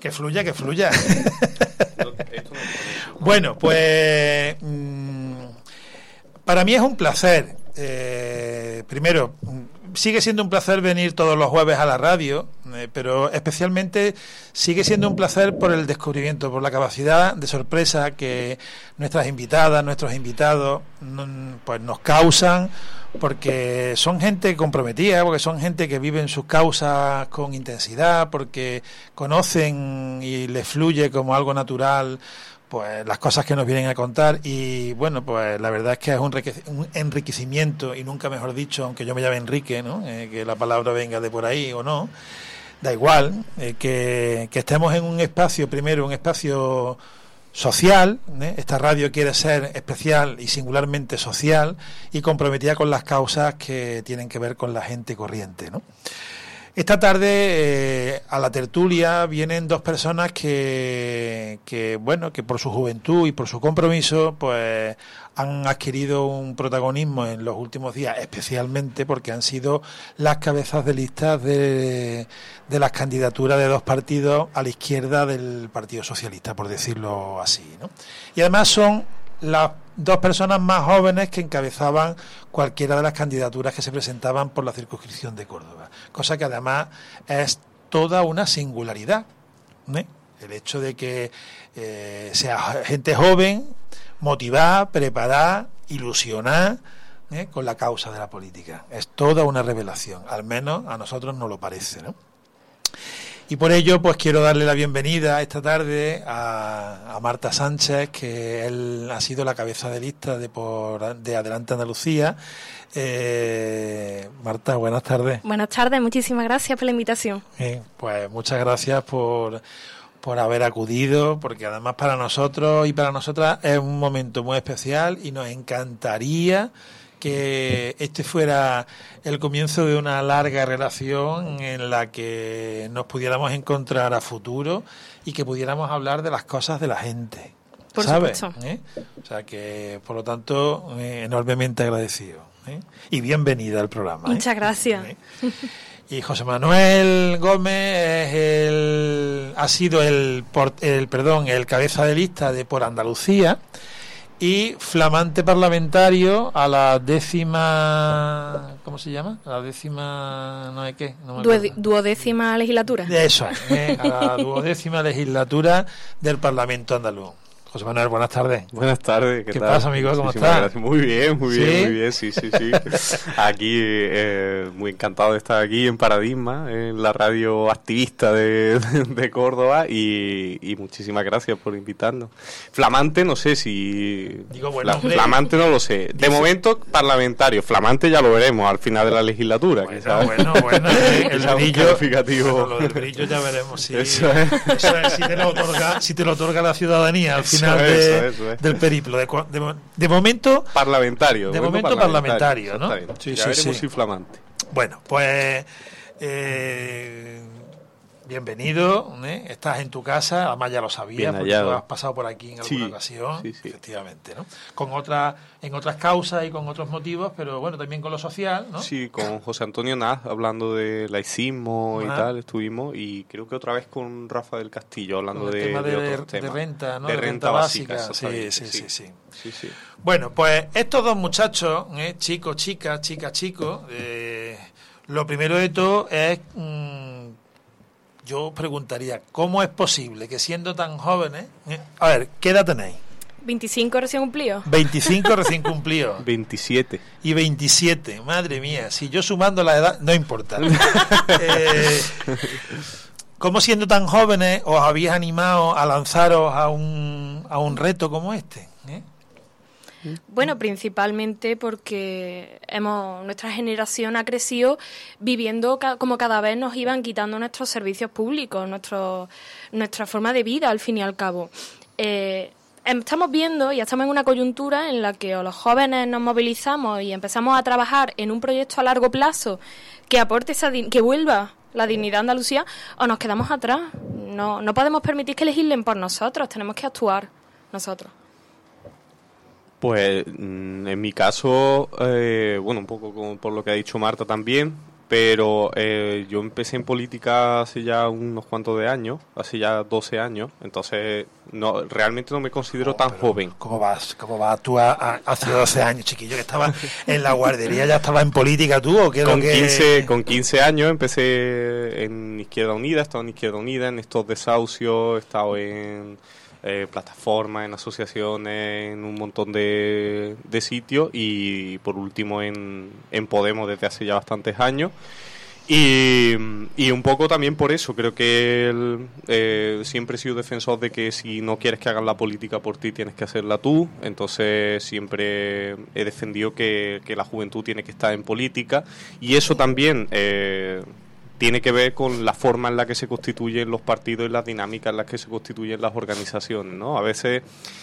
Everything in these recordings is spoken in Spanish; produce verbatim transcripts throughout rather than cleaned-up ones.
Que fluya, que fluya. Bueno, pues mmm, para mí es un placer. Eh, primero, sigue siendo un placer venir todos los jueves a la radio, eh, pero especialmente sigue siendo un placer por el descubrimiento, por la capacidad de sorpresa que nuestras invitadas, nuestros invitados, pues nos causan, porque son gente comprometida, porque son gente que viven sus causas con intensidad, porque conocen y les fluye como algo natural pues las cosas que nos vienen a contar. Y bueno, pues la verdad es que es un, un enriquecimiento, y nunca mejor dicho, aunque yo me llame Enrique, ¿no? Eh, que la palabra venga de por ahí o no, da igual, eh, que, que estemos en un espacio, primero un espacio social, ¿eh? Esta radio quiere ser especial y singularmente social y comprometida con las causas que tienen que ver con la gente corriente, ¿no? Esta tarde eh, a la tertulia vienen dos personas que, que, bueno, que por su juventud y por su compromiso, pues han adquirido un protagonismo en los últimos días, especialmente porque han sido las cabezas de listas de, de las candidaturas de dos partidos a la izquierda del Partido Socialista, por decirlo así, ¿no? Y además son las dos personas más jóvenes que encabezaban cualquiera de las candidaturas que se presentaban por la circunscripción de Córdoba, cosa que además es toda una singularidad, ¿eh? El hecho de que eh, sea gente joven, motivada, preparada, ilusionada, ¿eh? con la causa de la política. Es toda una revelación, al menos a nosotros nos lo parece, ¿no? Y por ello, pues quiero darle la bienvenida esta tarde a, a Marta Sánchez, que él ha sido la cabeza de lista de por de Adelante Andalucía. Eh, Marta, buenas tardes. Buenas tardes, muchísimas gracias por la invitación. Eh, pues muchas gracias por, por haber acudido, porque además para nosotros y para nosotras es un momento muy especial y nos encantaría que este fuera el comienzo de una larga relación en la que nos pudiéramos encontrar a futuro y que pudiéramos hablar de las cosas de la gente. Por ¿sabes? supuesto. ¿Eh? O sea que, por lo tanto, eh, enormemente agradecido. ¿eh? Y bienvenida al programa. Muchas ¿eh? gracias. ¿Eh? Y José Manuel Gómez es el, ha sido el, el, perdón, el cabeza de lista de Por Andalucía, y flamante parlamentario a la décima, ¿cómo se llama? A la décima, no sé qué. No me Duode, duodécima legislatura. Eso es, ¿eh? A la duodécima legislatura del Parlamento andaluz. José Manuel, buenas tardes. Buenas tardes, ¿qué, ¿Qué tal? pasa, amigo? ¿Cómo Muchísimas estás? Gracias. Muy bien, muy bien, ¿Sí? muy bien, sí, sí, sí. Aquí, eh, muy encantado de estar aquí en Paradigma, en la radio activista de, de, de Córdoba, y, y muchísimas gracias por invitarnos. Flamante, no sé si... Digo, bueno, Fla, hombre, flamante no lo sé. De dice... momento, parlamentario. Flamante ya lo veremos al final de la legislatura. Bueno, quizás. bueno, bueno. El, el brillo... calificativo. Bueno, lo del brillo ya veremos si... Eso es. Eso es, si te lo otorga, si te lo otorga la ciudadanía al Eso final es, de... eso es. del periplo. De, de, de momento... Parlamentario. De momento parlamentario, parlamentario, ¿no? Sí, ya sí, veremos sí. si flamante. Bueno, pues... Eh, bienvenido, ¿eh? Estás en tu casa, además ya lo sabías, porque tú has pasado por aquí en alguna sí, ocasión, sí, sí. efectivamente, ¿no? Con otras, en otras causas y con otros motivos, pero bueno, también con lo social, ¿no? Sí, con José Antonio Naz, hablando de laicismo y ah. tal, estuvimos, y creo que otra vez con Rafa del Castillo, hablando de, tema de, de de, otros temas. de renta, ¿no? De, de renta, renta básica, básica, sí, sí, sí, sí, sí. sí, sí. Bueno, pues estos dos muchachos, ¿eh? chicos, chicas, chicas, chicos, eh, lo primero de todo es... Mmm, yo preguntaría, ¿cómo es posible que siendo tan jóvenes... Eh, a ver, ¿qué edad tenéis? veinticinco recién cumplidos. veinticinco recién cumplidos. veintisiete. Y veintisiete, madre mía, si yo sumando la edad, no importa. eh, ¿Cómo siendo tan jóvenes os habéis animado a lanzaros a un, a un reto como este? ¿Eh? Bueno, principalmente porque hemos nuestra generación ha crecido viviendo ca- como cada vez nos iban quitando nuestros servicios públicos, nuestro, nuestra forma de vida, al fin y al cabo. Eh, estamos viendo y estamos en una coyuntura en la que o los jóvenes nos movilizamos y empezamos a trabajar en un proyecto a largo plazo que aporte esa di- que vuelva la dignidad a Andalucía, o nos quedamos atrás. No, no podemos permitir que legislen por nosotros, tenemos que actuar nosotros. Pues en mi caso, eh, bueno, un poco como por lo que ha dicho Marta también, pero eh, yo empecé en política hace ya unos cuantos de años, hace ya doce años, entonces no realmente no me considero Oh, tan pero joven. ¿Cómo vas? ¿Cómo vas tú a, a- hace doce años, chiquillo, que estaba en la guardería, ya estaba en política tú o qué es lo Con que... quince, con quince años empecé en Izquierda Unida, he estado en Izquierda Unida, en estos desahucios, he estado en eh, plataformas, en asociaciones, en un montón de, de sitios y por último en, en Podemos desde hace ya bastantes años. Y, y un poco también por eso, creo que el, eh, siempre he sido defensor de que si no quieres que hagan la política por ti, tienes que hacerla tú. Entonces siempre he defendido que, que la juventud tiene que estar en política y eso también eh, tiene que ver con la forma en la que se constituyen los partidos y las dinámicas en las que se constituyen las organizaciones, ¿no? A veces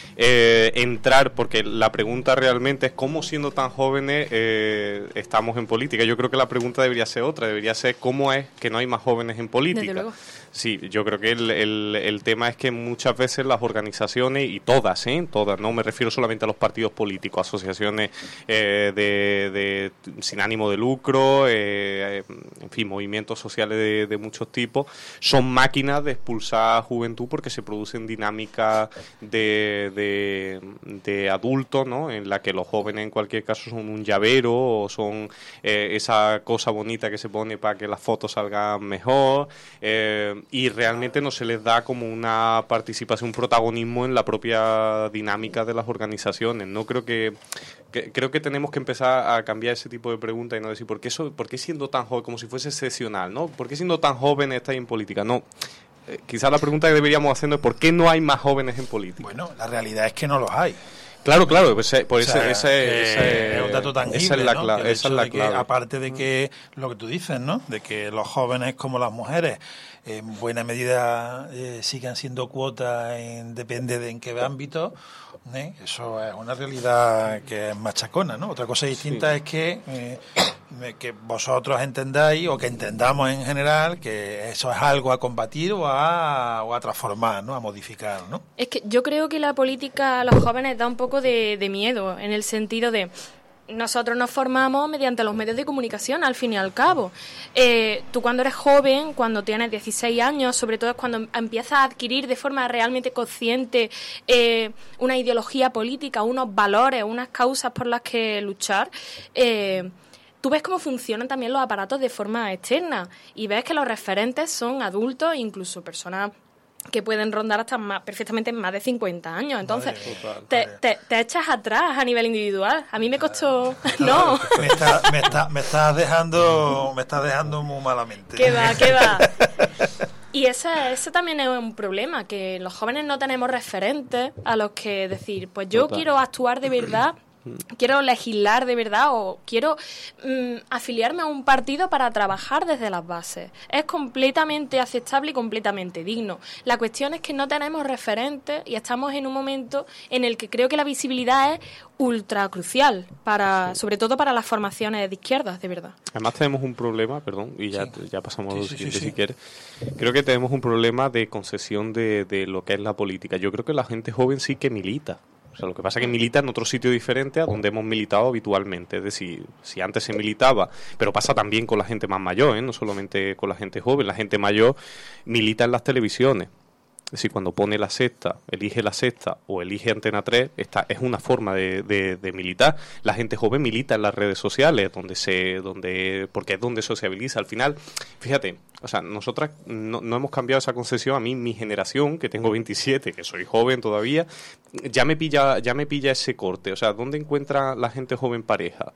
eh, entrar, porque la pregunta realmente es cómo siendo tan jóvenes eh, estamos en política. Yo creo que la pregunta debería ser otra, debería ser cómo es que no hay más jóvenes en política. Desde luego. Sí, yo creo que el, el, el tema es que muchas veces las organizaciones, y todas, ¿eh? Todas, no me refiero solamente a los partidos políticos, asociaciones eh, de, de sin ánimo de lucro, eh, en fin, movimientos sociales de, de muchos tipos, son máquinas de expulsar juventud porque se producen dinámicas de, de, de adultos, ¿no? En la que los jóvenes en cualquier caso son un llavero o son eh, esa cosa bonita que se pone para que las fotos salgan mejor. Eh, y realmente no se les da como una participación, un protagonismo en la propia dinámica de las organizaciones. No creo que, que creo que tenemos que empezar a cambiar ese tipo de preguntas y no decir ¿por qué, so, por qué siendo tan joven, como si fuese excepcional, ¿no? ¿Por qué siendo tan joven estáis en política? No. Eh, quizás la pregunta que deberíamos hacernos es ¿por qué no hay más jóvenes en política? Bueno, la realidad es que no los hay. Claro, claro, pues, eh, por O sea, ese, ese, ese- es un dato tangible, esa es la, ¿no? cla- Que el esa es hecho la de que, clave. aparte de que lo que tú dices, ¿no? De que los jóvenes como las mujeres en buena medida eh, sigan siendo cuotas, en, depende de en qué ámbito, ¿eh? Eso es una realidad que es machacona, ¿no? Otra cosa distinta Sí. es que eh, que vosotros entendáis o que entendamos en general que eso es algo a combatir o a, o a transformar, ¿no? A modificar, ¿no? Es que yo creo que la política a los jóvenes da un poco de, de miedo, en el sentido de nosotros nos formamos mediante los medios de comunicación, al fin y al cabo. Eh, tú cuando eres joven, cuando tienes dieciséis años, sobre todo es cuando empiezas a adquirir de forma realmente consciente eh, una ideología política, unos valores, unas causas por las que luchar, eh, tú ves cómo funcionan también los aparatos de forma externa y ves que los referentes son adultos, incluso personas que pueden rondar hasta más, perfectamente más de cincuenta años. Entonces, Vale, total, te, vale. te, te echas atrás a nivel individual. A mí me costó... No, Me, está, me, está, me estás dejando me estás dejando muy malamente. que va, que va. Y ese, ese también es un problema, que los jóvenes no tenemos referentes a los que decir, pues yo Total. quiero actuar de verdad, quiero legislar de verdad o quiero mm, afiliarme a un partido para trabajar desde las bases. Es completamente aceptable y completamente digno. La cuestión es que no tenemos referentes y estamos en un momento en el que creo que la visibilidad es ultra crucial, para, sobre todo para las formaciones de izquierdas, de verdad. Además tenemos un problema, perdón, y ya, Sí. ya pasamos a lo Sí, sí, siguiente sí, si sí. quieres. Creo que tenemos un problema de concesión de, de lo que es la política. Yo creo que la gente joven sí que milita. O sea, lo que pasa es que milita en otro sitio diferente a donde hemos militado habitualmente. Es decir, si antes se militaba, pero pasa también con la gente más mayor, ¿eh? No solamente con la gente joven. La gente mayor milita en las televisiones. Es decir, cuando pone la sexta, elige la sexta o elige Antena tres, esta es una forma de, de, de militar. La gente joven milita en las redes sociales, donde se, donde, porque es donde sociabiliza. Al final, fíjate, o sea, nosotras no, no hemos cambiado esa concesión. A mí, mi generación, que tengo veintisiete, que soy joven todavía, ya me pilla, ya me pilla ese corte. O sea, ¿dónde encuentra la gente joven pareja?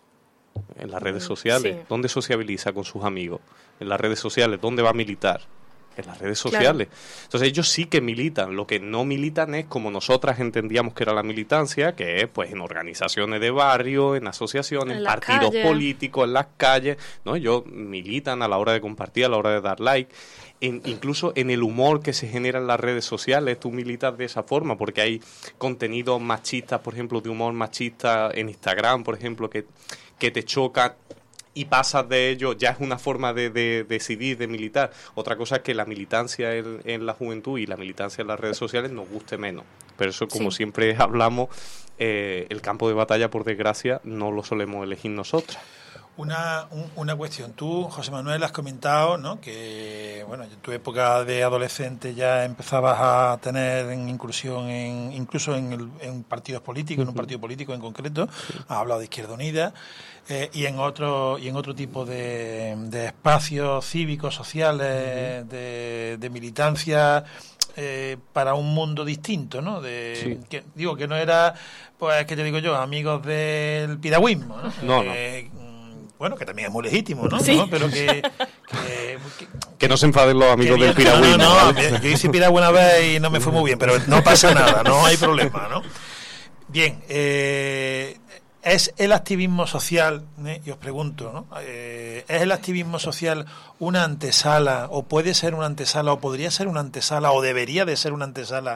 En las redes sociales. Sí. ¿Dónde sociabiliza con sus amigos? En las redes sociales. ¿Dónde va a militar? En las redes sociales. Claro. Entonces ellos sí que militan. Lo que no militan es como nosotras entendíamos que era la militancia, que es pues en organizaciones de barrio, en asociaciones, en partidos calles. políticos, en las calles, ¿no? Ellos militan a la hora de compartir, a la hora de dar like. En, incluso en el humor que se genera en las redes sociales, tú militas de esa forma, porque hay contenidos machistas, por ejemplo, de humor machista en Instagram, por ejemplo, que, que te chocan y pasas de ello, ya es una forma de, de, de decidir, de militar. Otra cosa es que la militancia en, en la juventud y la militancia en las redes sociales nos guste menos. Pero eso, como sí. siempre hablamos, eh, el campo de batalla, por desgracia, no lo solemos elegir nosotras. Una, un, una cuestión. Tú, José Manuel, has comentado, ¿no?, que bueno, en tu época de adolescente ya empezabas a tener en inclusión en, incluso en, el, en partidos políticos, en un partido político en concreto. Has hablado de Izquierda Unida eh, y en otro y en otro tipo de, de espacios cívicos, sociales, de, de militancia. Eh, para un mundo distinto, ¿no? De, sí. que, digo que no era, pues, que te digo yo, amigos del piragüismo, ¿no? No, eh, no. Bueno, que también es muy legítimo, ¿no? Sí. ¿no? Pero que que, que... que no se enfaden los amigos del piragüismo. No, no, no, yo hice piragüismo una vez y no me fue muy bien, pero no pasa nada, no hay problema, ¿no? Bien, eh... ¿es el activismo social, eh, y os pregunto, ¿no? Eh, ¿es el activismo social una antesala, o puede ser una antesala, o podría ser una antesala, o debería de ser una antesala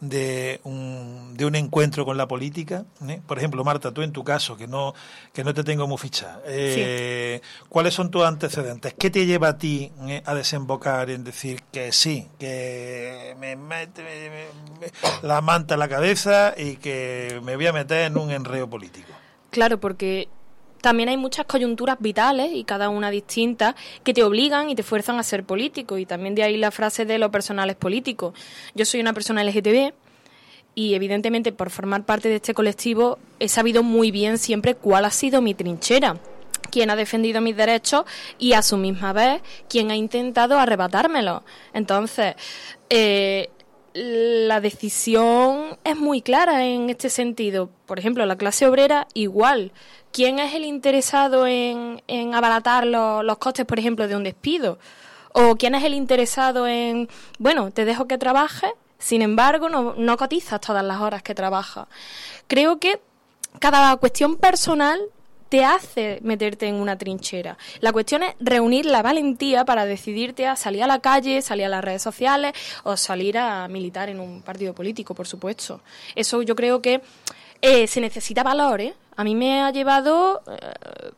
de un, de un encuentro con la política? ¿Eh? Por ejemplo, Marta, tú en tu caso, que no que no te tengo muy fichada, eh, sí. ¿cuáles son tus antecedentes? ¿Qué te lleva a ti eh, a desembocar en decir que sí, que me mete me, me, me, la manta en la cabeza y que me voy a meter en un enreo político? Claro, porque también hay muchas coyunturas vitales, y cada una distinta, que te obligan y te fuerzan a ser político, y también de ahí la frase de lo personal es político. Yo soy una persona L G T B y evidentemente por formar parte de este colectivo he sabido muy bien siempre cuál ha sido mi trinchera, quién ha defendido mis derechos y a su misma vez quién ha intentado arrebatármelos. Entonces, eh, la decisión es muy clara en este sentido. Por ejemplo, la clase obrera igual. ¿Quién es el interesado en, en abaratar los, los costes, por ejemplo, de un despido? ¿O quién es el interesado en, bueno, te dejo que trabajes, sin embargo, no, no cotizas todas las horas que trabajas? Creo que cada cuestión personal te hace meterte en una trinchera. La cuestión es reunir la valentía para decidirte a salir a la calle, salir a las redes sociales o salir a militar en un partido político, por supuesto. Eso yo creo que eh, se necesita valor, ¿eh? A mí me ha llevado eh,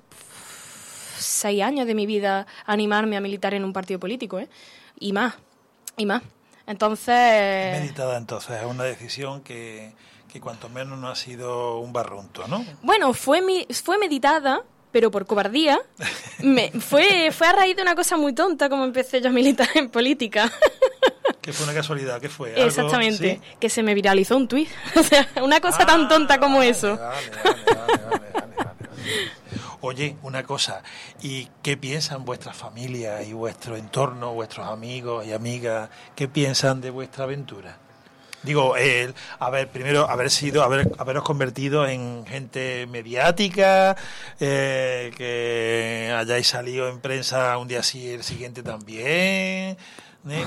seis años de mi vida a animarme a militar en un partido político, ¿eh? Y más, y más. Entonces... Meditada, entonces, es una decisión que... que cuanto menos no ha sido un barrunto, ¿no? Bueno, fue mi, fue meditada, pero por cobardía. Me, fue, fue a raíz de una cosa muy tonta como empecé yo a militar en política. Que fue una casualidad, ¿qué fue? ¿Algo? Exactamente, ¿Sí? Que se me viralizó un tuit. O sea, una cosa ah, tan tonta como vale, eso. Vale, vale, vale, vale, vale, vale. Oye, una cosa, ¿y qué piensan vuestras familias y vuestro entorno, vuestros amigos y amigas? ¿Qué piensan de vuestra aventura? Digo, el, a ver, primero haber sido, haber, haberos convertido en gente mediática, eh, que hayáis salido en prensa un día así, el siguiente también. ¿eh?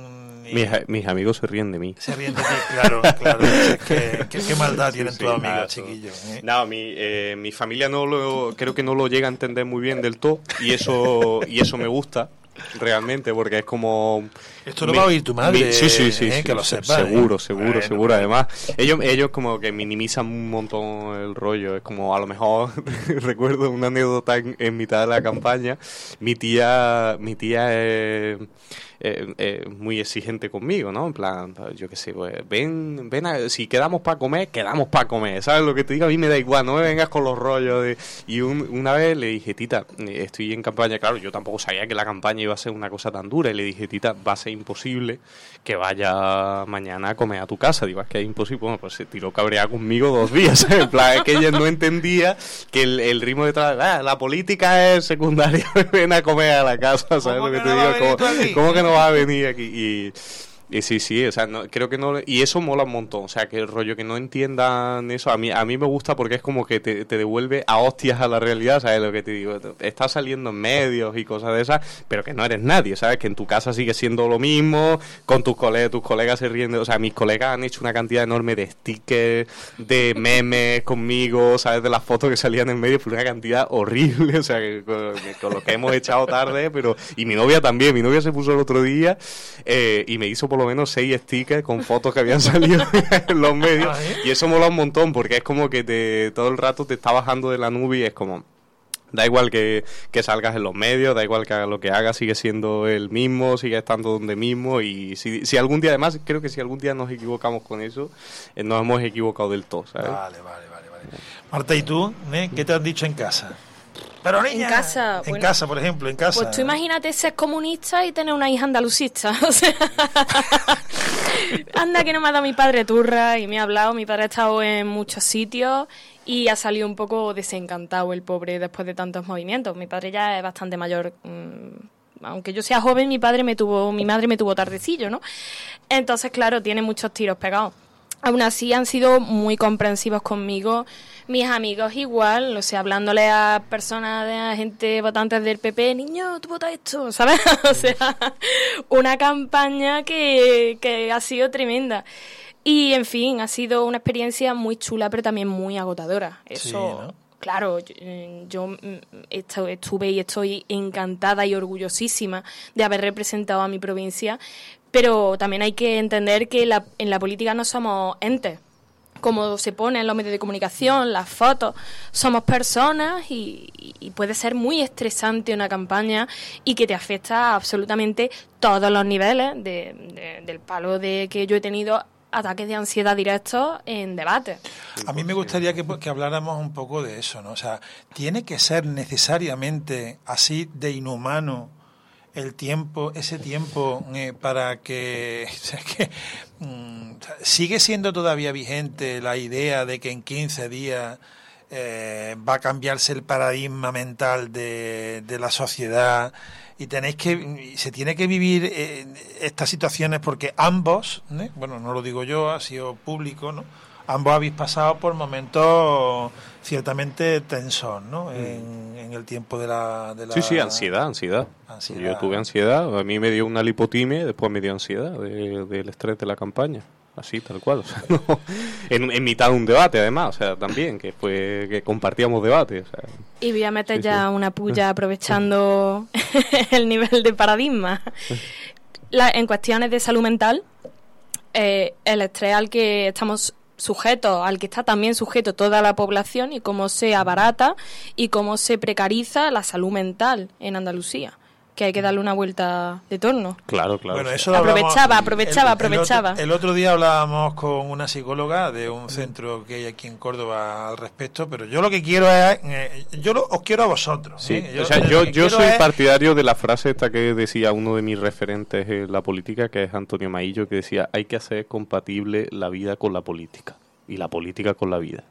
Y mis, mis amigos se ríen de mí. Se ríen de ti, claro, claro. Es que, que, qué maldad tienen sí, tus sí, amigos, nada, chiquillos. ¿eh? No, mi, eh, mi familia no lo, creo que no lo llega a entender muy bien del todo, y eso, y eso me gusta. Realmente, porque es como... Esto lo mi, va a oír tu madre, mi, sí, sí, sí, eh, sí, que lo sepa. Seguro, eh. seguro, bueno, seguro. bueno. Además, ellos ellos como que minimizan un montón el rollo. Es como, a lo mejor, recuerdo una anécdota en, en mitad de la campaña. Mi tía, mi tía es... Eh, eh, muy exigente conmigo, ¿no? En plan, yo qué sé, pues ven, ven a, si quedamos para comer, quedamos para comer, ¿sabes? Lo que te digo a mí me da igual, no me vengas con los rollos de... Y un, una vez le dije, tita, estoy en campaña, claro, yo tampoco sabía que la campaña iba a ser una cosa tan dura, y le dije, tita, va a ser imposible que vaya mañana a comer a tu casa. Digo, es que es imposible. Bueno, pues se tiró cabreada conmigo dos días, ¿sabes? En plan, es que ella no entendía que el, el ritmo de trabajo, ah, la política es secundaria, ven a comer a la casa, ¿sabes lo que te no digo? ¿Cómo, ¿Cómo que no va a venir aquí? Y, y sí, sí, o sea, no, creo que no... Y eso mola un montón, o sea, que el rollo que no entiendan eso, a mí a mí me gusta porque es como que te, te devuelve a hostias a la realidad, ¿sabes lo que te digo? Estás saliendo en medios y cosas de esas, pero que no eres nadie, ¿sabes? Que en tu casa sigue siendo lo mismo, con tus colegas, tus colegas se ríen, de, o sea, mis colegas han hecho una cantidad enorme de stickers, de memes conmigo, ¿sabes? De las fotos que salían en medios, fue una cantidad horrible, o sea, que con, que con lo que hemos echado tarde, pero... Y mi novia también, mi novia se puso el otro día eh, y me hizo por lo menos seis stickers con fotos que habían salido en los medios, y eso mola un montón porque es como que te todo el rato te está bajando de la nube y es como da igual que, que salgas en los medios, da igual que hagas lo que hagas, sigue siendo el mismo, sigue estando donde mismo, y si, si algún día, además creo que si algún día nos equivocamos con eso, eh, nos hemos equivocado del todo, ¿sabes? Vale, vale, vale, vale. Marta, ¿y tú? ¿Eh? ¿Qué te han dicho en casa? Pero niña, en casa, en bueno, casa, por ejemplo, en casa. Pues tú imagínate ser comunista y tener una hija andalucista. O sea, anda que no me ha dado mi padre turra y me ha hablado. Mi padre ha estado en muchos sitios y ha salido un poco desencantado el pobre después de tantos movimientos. Mi padre ya es bastante mayor. Mmm, aunque yo sea joven, mi padre me tuvo, mi madre me tuvo tardecillo, ¿no? Entonces, claro, tiene muchos tiros pegados. Aún así han sido muy comprensivos conmigo, mis amigos igual, o sea, hablándole a personas, de a gente votantes del P P, niño, tú votas esto, ¿sabes? O sea, una campaña que, que ha sido tremenda. Y, en fin, ha sido una experiencia muy chula, pero también muy agotadora. Eso, sí, ¿no? Claro, yo, yo estuve y estoy encantada y orgullosísima de haber representado a mi provincia, pero también hay que entender que la, en la política no somos entes, como se pone en los medios de comunicación, las fotos, somos personas y, y puede ser muy estresante una campaña y que te afecta a absolutamente todos los niveles, de, de, del palo de que yo he tenido ataques de ansiedad directos en debate. A mí me gustaría que, que habláramos un poco de eso, ¿no? O sea, ¿tiene que ser necesariamente así de inhumano el tiempo, ese tiempo eh, para que, o sea, que mm, sigue siendo todavía vigente la idea de que en quince días eh, va a cambiarse el paradigma mental de, de la sociedad y tenéis que, se tiene que vivir eh, estas situaciones porque ambos, ¿eh? bueno, no lo digo yo, ha sido público, ¿no? Ambos habéis pasado por momentos ciertamente tensos, ¿no? En, en el tiempo de la, de la... Sí, sí, ansiedad, ansiedad, ansiedad. Yo tuve ansiedad, a mí me dio una lipotimia y después me dio ansiedad de, del estrés de la campaña. Así, tal cual. O sea, no, en, en mitad de un debate, además, o sea, también, que fue que compartíamos debate. O sea, y voy a meter sí, ya sí. una puya aprovechando el nivel de paradigma. La, en cuestiones de salud mental, eh, el estrés al que estamos sujetos, al que está también sujeto toda la población y cómo se abarata y cómo se precariza la salud mental en Andalucía, que hay que darle una vuelta de torno. Claro, claro. Bueno, eso aprovechaba, aprovechaba, el, aprovechaba. El otro, el otro día hablábamos con una psicóloga de un centro que hay aquí en Córdoba al respecto, pero yo lo que quiero es, eh, yo lo, os quiero a vosotros. Sí, ¿eh? yo, o sea, yo, yo soy es... partidario de la frase esta que decía uno de mis referentes en la política, que es Antonio Maillo, que decía, hay que hacer compatible la vida con la política y la política con la vida.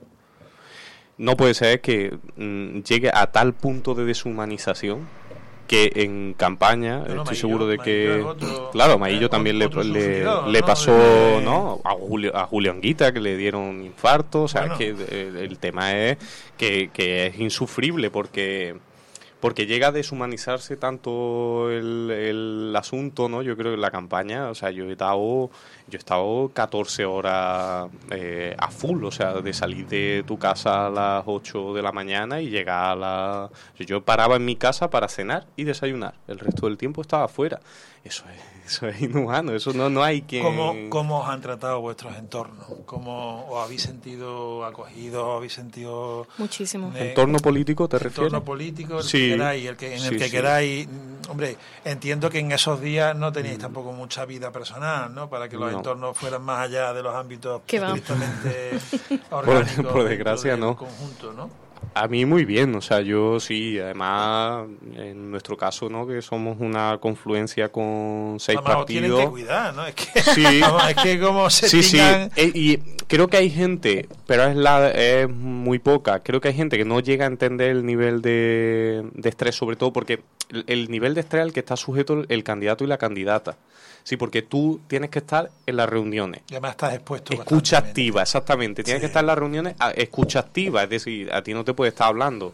No puede ser que mm, llegue a tal punto de deshumanización que en campaña, bueno, estoy Maillo, seguro de que... Otro, claro, Maillo también le, le, le pasó, ¿no? ¿no? A, Julio, a Julio Anguita, que le dieron un infarto. O sea, bueno. que el, el tema es que, que es insufrible porque... porque llega a deshumanizarse tanto el, el asunto, ¿no? Yo creo que la campaña, o sea, yo he estado, yo he estado catorce horas eh, a full, o sea, de salir de tu casa a las ocho de la mañana y llegar a la... Yo paraba en mi casa para cenar y desayunar, el resto del tiempo estaba afuera. Eso es, eso es inhumano, eso no, no hay quien... ¿Cómo, ¿Cómo os han tratado vuestros entornos? ¿Cómo os habéis sentido acogidos? ¿Os habéis sentido...? Muchísimo. Eh, ¿Entorno político te refieres? Entorno político, el sí. que queráis, el que, en el sí, que sí. queráis... Hombre, entiendo que en esos días no teníais mm. tampoco mucha vida personal, ¿no? Para que los no. entornos fueran más allá de los ámbitos estrictamente orgánicos. Por, por desgracia, no. Conjunto, ¿no? A mí muy bien, o sea, yo sí, además, en nuestro caso, ¿no? Que somos una confluencia con seis Además, partidos. Tienen que cuidar, ¿no? Es que, sí. vamos, es que como se sí, tengan... sí, y creo que hay gente, pero es, la, es muy poca, creo que hay gente que no llega a entender el nivel de, de estrés, sobre todo porque el, el nivel de estrés al que está sujeto el candidato y la candidata. Sí, porque tú tienes que estar en las reuniones. Y además estás expuesto. Escucha activa, exactamente. Tienes sí. que estar en las reuniones, a, escucha activa. Es decir, a ti no te puede estar hablando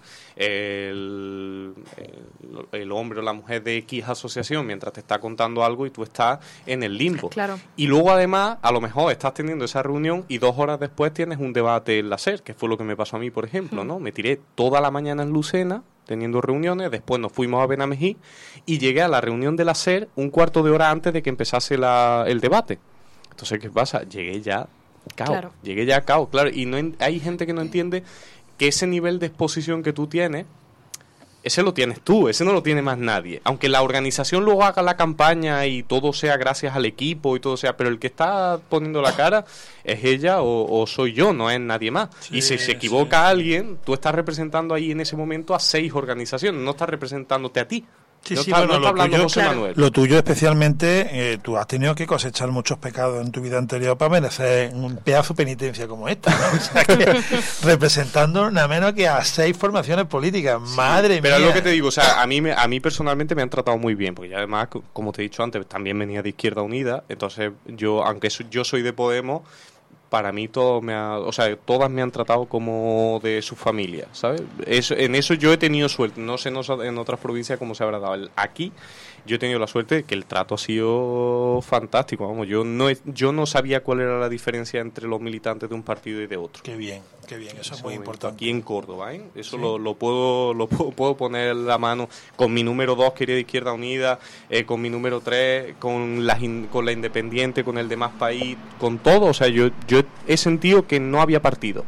el, el, el hombre o la mujer de X asociación mientras te está contando algo y tú estás en el limbo. Claro. Y luego, además, a lo mejor estás teniendo esa reunión y dos horas después tienes un debate en la SER, que fue lo que me pasó a mí, por ejemplo, ¿no? Me tiré toda la mañana en Lucena teniendo reuniones, después nos fuimos a Benamejí y llegué a la reunión de la SER un cuarto de hora antes de que empezase la, el debate. Entonces, ¿qué pasa? Llegué ya cao, claro. llegué ya cao, claro, y no hay gente que no entiende que ese nivel de exposición que tú tienes ese lo tienes tú, ese no lo tiene más nadie. Aunque la organización luego haga la campaña y todo sea gracias al equipo y todo sea, pero el que está poniendo la cara es ella o, o soy yo, no es nadie más. Sí, y si se equivoca sí. alguien, tú estás representando ahí en ese momento a seis organizaciones, no estás representándote a ti. Sí, no sí, está, bueno, no está lo, tuyo, José Manuel. lo tuyo especialmente, eh, tú has tenido que cosechar muchos pecados en tu vida anterior para merecer un pedazo de penitencia como esta, ¿no? O sea, que representando nada menos que a seis formaciones políticas, sí, madre pero mía. Pero es lo que te digo, o sea, a mí, me, a mí personalmente me han tratado muy bien, porque ya además, como te he dicho antes, también venía de Izquierda Unida, entonces yo, aunque yo soy de Podemos, para mí todo me ha, o sea, todas me han tratado como de su familia, ¿sabes? Eso, en eso yo he tenido suerte, no sé en otras provincias cómo se habrá dado. Aquí yo he tenido la suerte de que el trato ha sido fantástico, vamos, yo no he, yo no sabía cuál era la diferencia entre los militantes de un partido y de otro. Qué bien, qué bien, eso es muy importante. Aquí en Córdoba, ¿eh? Eso ¿sí? lo, lo puedo lo puedo, puedo poner la mano con mi número dos, que iría de Izquierda Unida, eh, con mi número tres, con la, con la Independiente, con el demás país, con todo, o sea, yo, yo he sentido que no había partido.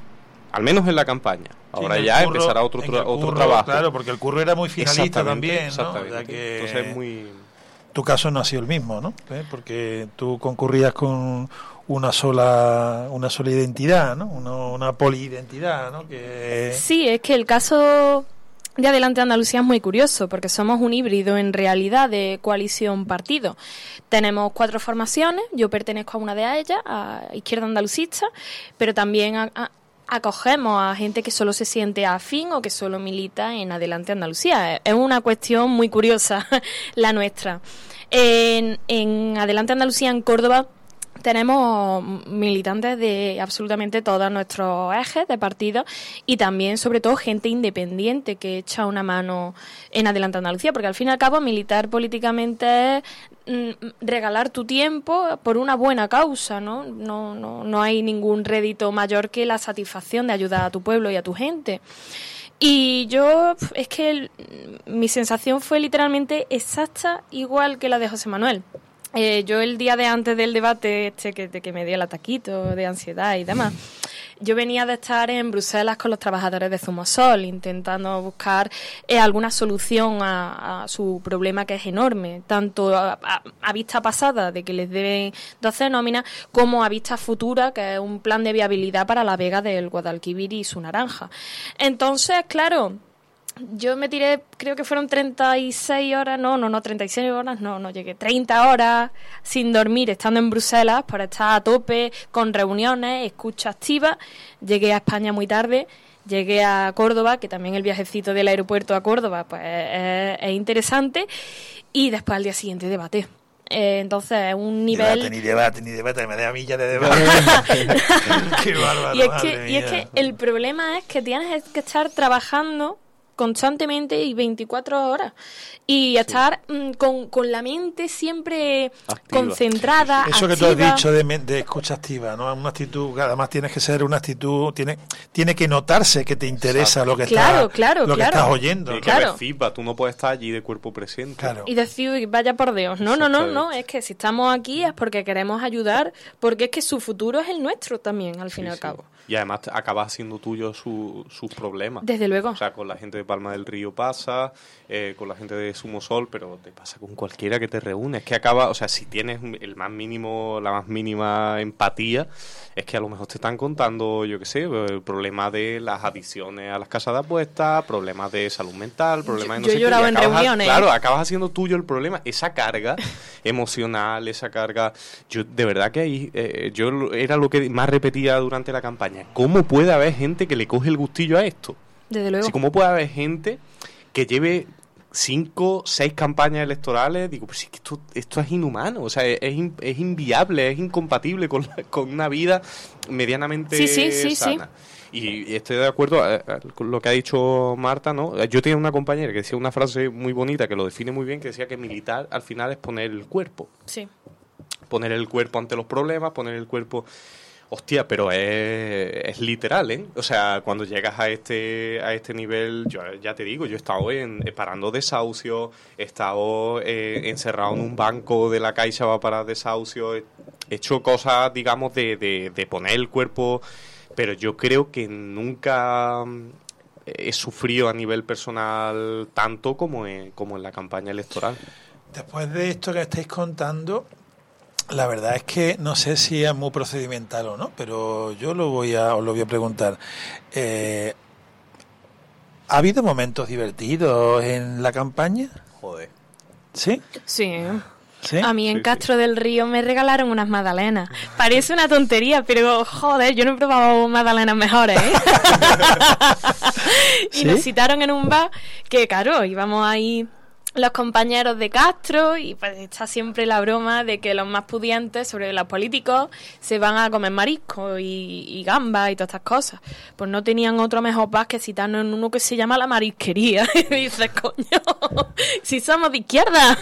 Al menos en la campaña. Ahora sí, ya curro, empezará otro, tra otro curro, trabajo. Claro, porque el curro era muy finalista también, ¿no? Exactamente. O sea que Entonces es muy... Tu caso no ha sido el mismo, ¿no? ¿Eh? Porque tú concurrías con una sola una sola identidad, ¿no? Una, una poliidentidad, ¿no? Que... Sí, es que el caso de Adelante Andalucía es muy curioso, porque somos un híbrido en realidad de coalición-partido. Tenemos cuatro formaciones, yo pertenezco a una de ellas, a Izquierda Andalucista, pero también a, a, acogemos a gente que solo se siente afín o que solo milita en Adelante Andalucía. Es una cuestión muy curiosa la nuestra. En, en Adelante Andalucía, en Córdoba, tenemos militantes de absolutamente todos nuestros ejes de partido y también, sobre todo, gente independiente que echa una mano en Adelante Andalucía, porque al fin y al cabo militar políticamente es mm, regalar tu tiempo por una buena causa, ¿no? No, no, no hay ningún rédito mayor que la satisfacción de ayudar a tu pueblo y a tu gente. Y yo, es que el, mi sensación fue literalmente exacta, igual que la de José Manuel. Eh, yo el día de antes del debate este que, de que me dio el ataquito de ansiedad y demás, yo venía de estar en Bruselas con los trabajadores de Zumosol intentando buscar eh, alguna solución a, a su problema, que es enorme, tanto a, a, a vista pasada de que les deben doce nóminas, como a vista futura, que es un plan de viabilidad para la Vega del Guadalquivir y su Naranja. Entonces, claro, yo me tiré, creo que fueron treinta y seis horas, no, no, no, treinta y seis horas, no, no llegué, treinta horas sin dormir, estando en Bruselas, para estar a tope, con reuniones, escucha activa. Llegué a España muy tarde, llegué a Córdoba, que también el viajecito del aeropuerto a Córdoba pues es, es interesante, y después al día siguiente debate. Eh, entonces, un nivel... Debate, ni debate, ni debate, me da milla de debate. Qué bárbaro, y, es que, y es que el problema es que tienes que estar trabajando constantemente y veinticuatro horas y estar sí. mm, con, con la mente siempre activa, concentrada, eso activa. Que tú has dicho de, de escucha activa, ¿no? Una actitud, además tienes que ser una actitud, tiene tiene que notarse que te interesa lo que claro, estás claro, lo claro. que estás oyendo. Tiene claro. que haber feedback, tú no puedes estar allí de cuerpo presente. Claro. Y decir, vaya por Dios, no, no, no, no, es que si estamos aquí es porque queremos ayudar, porque es que su futuro es el nuestro también, al fin sí, y al sí. cabo. Y además acabas haciendo tuyo su, sus problemas. Desde luego. O sea, con la gente de Palma del Río pasa, eh, con la gente de Zumosol, pero te pasa con cualquiera que te reúne. Es que acaba, o sea, si tienes el más mínimo, la más mínima empatía, es que a lo mejor te están contando, yo qué sé, el problema de las adicciones a las casas de apuestas, problemas de salud mental, problemas de no yo sé he llorado en reuniones. A, claro, acabas haciendo tuyo el problema, esa carga emocional, esa carga. Yo, de verdad que ahí, eh, yo era lo que más repetía durante la campaña. ¿Cómo puede haber gente que le coge el gustillo a esto? Desde luego. Si, ¿cómo puede haber gente que lleve cinco, seis campañas electorales? Digo, pues sí, que esto, esto es inhumano, o sea, es, es inviable, es incompatible con, la, con una vida medianamente sí, sí, sí, sana. Sí. Y, y estoy de acuerdo eh, con lo que ha dicho Marta, ¿no? Yo tenía una compañera que decía una frase muy bonita que lo define muy bien, que decía que militar al final es poner el cuerpo. Sí. Poner el cuerpo ante los problemas, poner el cuerpo... Hostia, pero es, es literal, ¿eh? O sea, cuando llegas a este a este nivel, yo ya te digo, yo he estado en, parando desahucios, he estado eh, encerrado en un banco de la Caixa para parar desahucios, he hecho cosas, digamos, de, de, de poner el cuerpo, pero yo creo que nunca he sufrido a nivel personal tanto como en, como en la campaña electoral. Después de esto que estáis contando, la verdad es que no sé si es muy procedimental o no, pero yo lo voy a, os lo voy a preguntar. Eh, ¿Ha habido momentos divertidos en la campaña? Joder. ¿Sí? Sí. ¿Sí? A mí en Sí, Castro del Río me regalaron unas magdalenas. Parece una tontería, pero joder, yo no he probado magdalenas mejores, ¿eh? Y ¿Sí? nos citaron en un bar que, claro, íbamos ahí los compañeros de Castro y pues está siempre la broma de que los más pudientes, sobre los políticos, se van a comer marisco y, y gambas y todas estas cosas. Pues no tenían otro mejor bar que citarnos en uno que se llama La Marisquería. Y dices, coño, si somos de izquierda.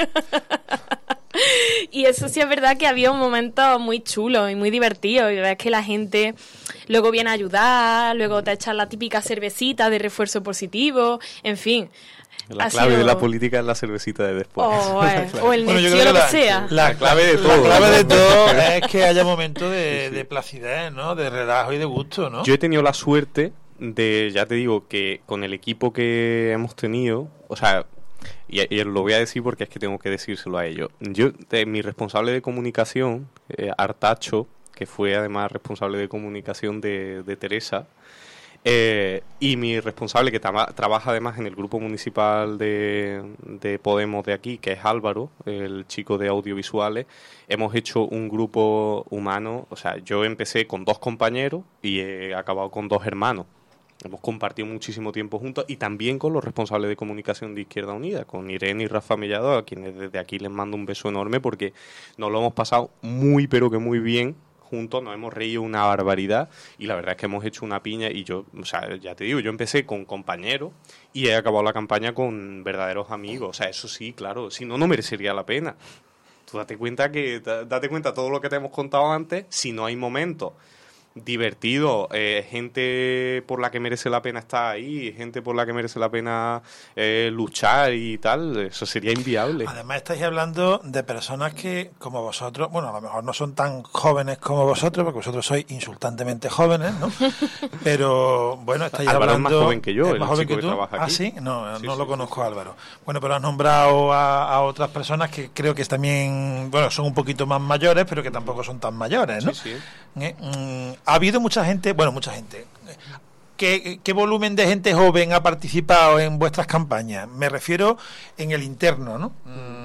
Y eso sí es verdad que había un momento muy chulo y muy divertido. Y ves que la gente luego viene a ayudar, luego te echan la típica cervecita de refuerzo positivo, en fin. La Ha clave sido- de la política es la cervecita de después. O, eh, o el Bueno, yo Nestlé creo o lo que que sea. La, La clave de la todo. clave de todo es que haya momentos de, de placidez, ¿no? De relajo y de gusto, ¿no? Yo he tenido la suerte de, ya te digo, que con el equipo que hemos tenido, o sea, y, y lo voy a decir porque es que tengo que decírselo a ellos. Yo, de, mi responsable de comunicación, eh, Artacho, que fue además responsable de comunicación de, de Teresa, eh, y mi responsable que traba- trabaja además en el grupo municipal de, de Podemos de aquí, que es Álvaro, el chico de audiovisuales, hemos hecho un grupo humano, o sea, yo empecé con dos compañeros y he acabado con dos hermanos. Hemos compartido muchísimo tiempo juntos y también con los responsables de comunicación de Izquierda Unida, con Irene y Rafa Mellado, a quienes desde aquí les mando un beso enorme porque nos lo hemos pasado muy pero que muy bien juntos, nos hemos reído una barbaridad y la verdad es que hemos hecho una piña y yo, o sea, ya te digo, yo empecé con compañeros y he acabado la campaña con verdaderos amigos, o sea, eso sí, claro, si no, no merecería la pena. Tú date cuenta que, date cuenta todo lo que te hemos contado antes, si no hay momentos divertido, eh, gente por la que merece la pena estar ahí, gente por la que merece la pena eh, luchar y tal, eso sería inviable. Además estáis hablando de personas que, como vosotros, bueno, a lo mejor no son tan jóvenes como vosotros, porque vosotros sois insultantemente jóvenes, ¿no? Pero, bueno, estáis Álvaro es hablando... más joven que yo, ¿Es el más joven chico que que tú? trabaja ¿Ah, aquí. sí? No, Sí, no sí, lo sí, conozco, sí. Álvaro. Bueno, pero has nombrado a, a otras personas que creo que también, bueno, son un poquito más mayores, pero que tampoco son tan mayores, ¿no? Sí, sí. Eh, mm, ha habido mucha gente, bueno, mucha gente. ¿Qué, ¿Qué volumen de gente joven ha participado en vuestras campañas? Me refiero en el interno, ¿no?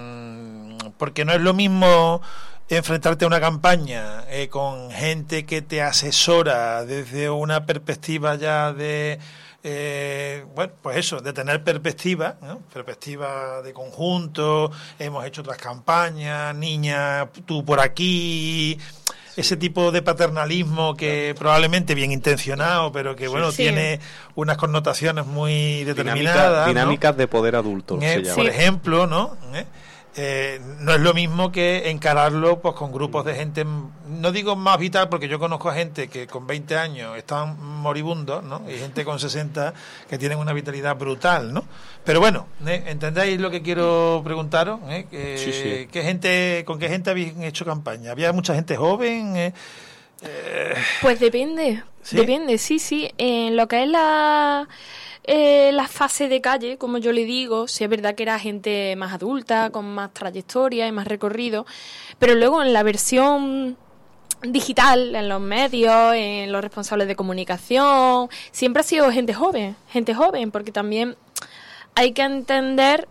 Mm, porque no es lo mismo enfrentarte a una campaña eh, con gente que te asesora desde una perspectiva ya de... Eh, bueno, pues eso, de tener perspectiva, ¿no? Perspectiva de conjunto, hemos hecho otras campañas, niña, tú por aquí, ese tipo de paternalismo que probablemente bien intencionado, pero que bueno, Sí. tiene unas connotaciones muy Dinámica- determinadas, ¿no? dinámicas de poder adulto, Eh, se llama. por Sí. ejemplo, ¿no? Eh, eh, no es lo mismo que encararlo pues con grupos de gente, no digo más vital, porque yo conozco a gente que con veinte años están moribundos, ¿no? Y gente con sesenta que tienen una vitalidad brutal, ¿no? Pero bueno, ¿eh? ¿Entendéis lo que quiero preguntaros? ¿Eh? Que- Sí, sí. ¿qué gente, ¿Con qué gente habéis hecho campaña? ¿Había mucha gente joven? Eh, eh, Pues depende, ¿Sí? depende, sí, sí. En lo que es la, eh, la fase de calle, como yo le digo, sí es verdad que era gente más adulta, con más trayectoria y más recorrido, pero luego en la versión digital, en los medios, en los responsables de comunicación, siempre ha sido gente joven, gente joven, porque también hay que entender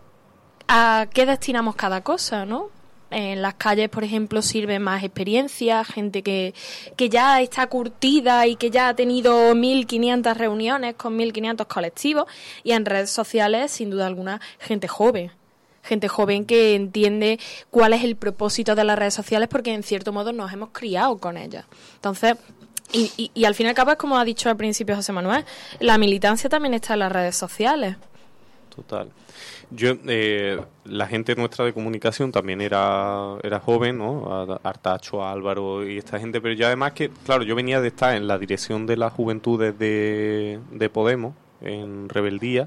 a qué destinamos cada cosa, ¿no? En las calles, por ejemplo, sirve más experiencia, gente que, que ya está curtida y que ya ha tenido mil quinientas reuniones con mil quinientos colectivos, y en redes sociales, sin duda alguna, gente joven. Gente joven que entiende cuál es el propósito de las redes sociales, porque en cierto modo nos hemos criado con ellas. Entonces, y, y, y al fin y al cabo, es como ha dicho al principio José Manuel, la militancia también está en las redes sociales. Total. Yo, eh, la gente nuestra de comunicación también era, era joven, ¿no? A- Artacho, Álvaro y esta gente, pero yo además que, claro, yo venía de estar en la dirección de las juventudes de, de Podemos, en Rebeldía,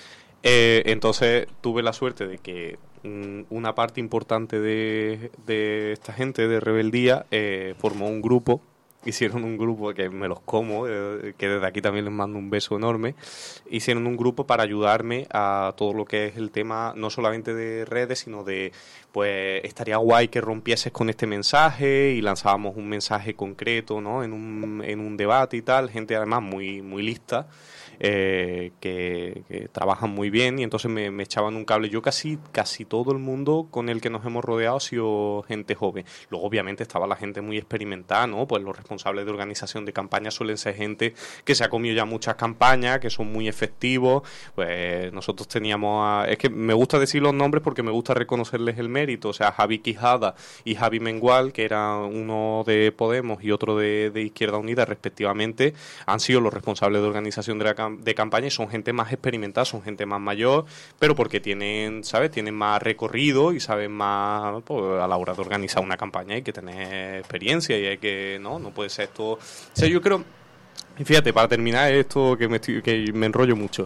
eh, entonces tuve la suerte de que mm, una parte importante de, de esta gente de Rebeldía eh, formó un grupo hicieron un grupo que me los como, eh, que desde aquí también les mando un beso enorme. Hicieron un grupo para ayudarme a todo lo que es el tema, no solamente de redes, sino de, pues, estaría guay que rompieses con este mensaje y lanzábamos un mensaje concreto, ¿no? En un, en un debate y tal. Gente además muy, muy lista. Eh, que, que trabajan muy bien y entonces me, me echaban un cable. Yo casi casi todo el mundo con el que nos hemos rodeado ha sido gente joven. Luego obviamente estaba la gente muy experimentada, ¿no? Pues los responsables de organización de campañas suelen ser gente que se ha comido ya muchas campañas, que son muy efectivos. Pues nosotros teníamos a, es que me gusta decir los nombres porque me gusta reconocerles el mérito. O sea, Javi Quijada y Javi Mengual, que era uno de Podemos y otro de, de Izquierda Unida respectivamente, han sido los responsables de organización de la de campaña y son gente más experimentada, son gente más mayor, pero porque tienen, ¿sabes? Tienen más recorrido y saben más, pues, a la hora de organizar una campaña hay que tener experiencia y hay que, no, no puede ser esto. O sea, yo creo, y fíjate, para terminar esto que me estoy, que me enrollo mucho,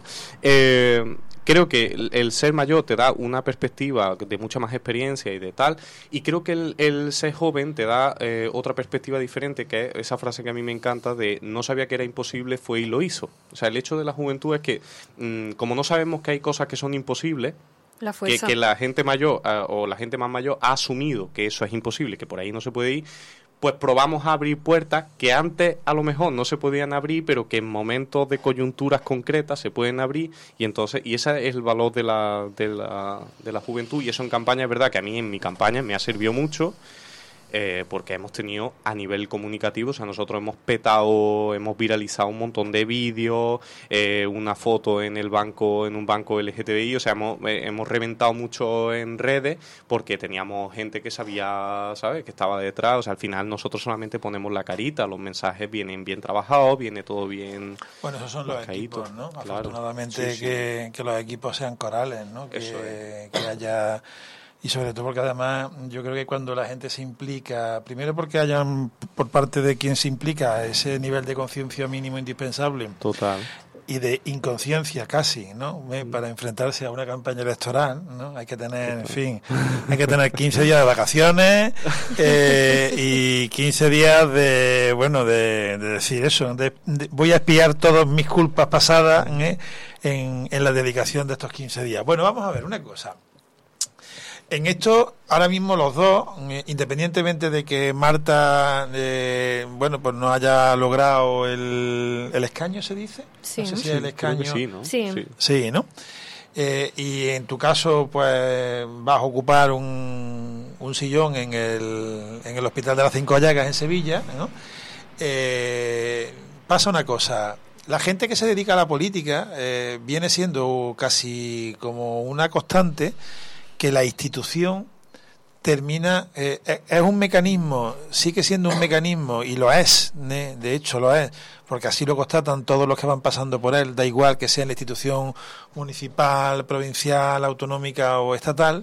eh, creo que el, el ser mayor te da una perspectiva de mucha más experiencia y de tal, y creo que el, el ser joven te da eh, otra perspectiva diferente, que es esa frase que a mí me encanta de no sabía que era imposible, fue y lo hizo. O sea, el hecho de la juventud es que, mmm, como no sabemos que hay cosas que son imposibles, la que, que la gente mayor uh, o la gente más mayor ha asumido que eso es imposible, que por ahí no se puede ir, pues probamos a abrir puertas que antes a lo mejor no se podían abrir, pero que en momentos de coyunturas concretas se pueden abrir, y entonces y ese es el valor de la, de la, de la juventud, y eso en campaña es verdad que a mí en mi campaña me ha servido mucho. Eh, porque hemos tenido a nivel comunicativo, o sea, nosotros hemos petado, hemos viralizado un montón de vídeos, eh, una foto en el banco, en un banco L G T B I, o sea, hemos, eh, hemos reventado mucho en redes porque teníamos gente que sabía, ¿sabes?, que estaba detrás. O sea, al final nosotros solamente ponemos la carita, los mensajes vienen bien trabajados, viene todo bien. Bueno, esos son los marcadito. equipos, ¿no? Claro. Afortunadamente Sí, sí. Que, que los equipos sean corales, ¿no? Que, Eso es. que haya... Y sobre todo porque además yo creo que cuando la gente se implica, primero porque hayan por parte de quien se implica ese nivel de conciencia mínimo indispensable. Total. Y de inconsciencia casi, ¿no? Para enfrentarse a una campaña electoral, ¿no? Hay que tener, en fin, hay que tener quince días de vacaciones eh, y quince días de, bueno, de, de decir eso, de, de, voy a expiar todas mis culpas pasadas ¿eh? en, en la dedicación de estos quince días. Bueno, vamos a ver una cosa. En esto, ahora mismo los dos, independientemente de que Marta, eh, bueno, pues no haya logrado el, el escaño, ¿se dice? Sí. No sé si es el escaño. Sí, ¿no? Sí. Sí. Sí, ¿no? Eh, y en tu caso, pues vas a ocupar un, un sillón en el, en el Hospital de las Cinco Llagas en Sevilla, ¿no? Eh, pasa una cosa. La gente que se dedica a la política eh, viene siendo casi como una constante que la institución termina, eh, es un mecanismo, sigue siendo un mecanismo, y lo es, ¿eh? De hecho lo es, porque así lo constatan todos los que van pasando por él, da igual que sea en la institución municipal, provincial, autonómica o estatal,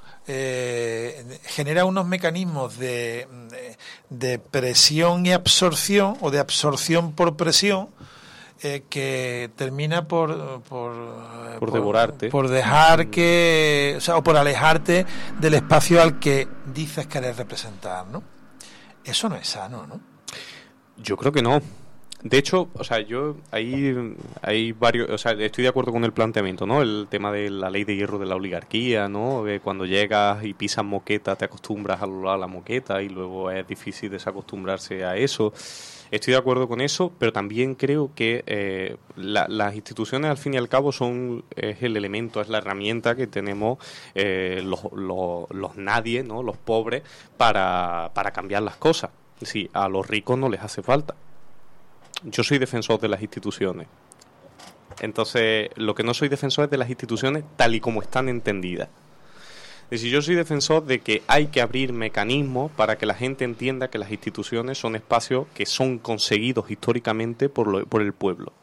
eh, genera unos mecanismos de, de, de presión y absorción, o de absorción por presión, Eh, que termina por por, por por devorarte, por dejar que, o sea, o por alejarte del espacio al que dices querer representar, ¿no? Eso no es sano, ¿no? Yo creo que no. De hecho, o sea, yo ahí hay varios, o sea, estoy de acuerdo con el planteamiento, ¿no? El tema de la ley de hierro de la oligarquía, ¿no? Que cuando llegas y pisas moqueta te acostumbras a la moqueta y luego es difícil desacostumbrarse a eso. Estoy de acuerdo con eso, pero también creo que eh, la, las instituciones al fin y al cabo son es el elemento, es la herramienta que tenemos eh, los, los, los nadie, ¿no? Los pobres para, para cambiar las cosas. Sí, a los ricos no les hace falta. Yo soy defensor de las instituciones. Entonces, lo que no soy defensor es de las instituciones tal y como están entendidas. Es decir, yo soy defensor de que hay que abrir mecanismos para que la gente entienda que las instituciones son espacios que son conseguidos históricamente por, lo, por el pueblo.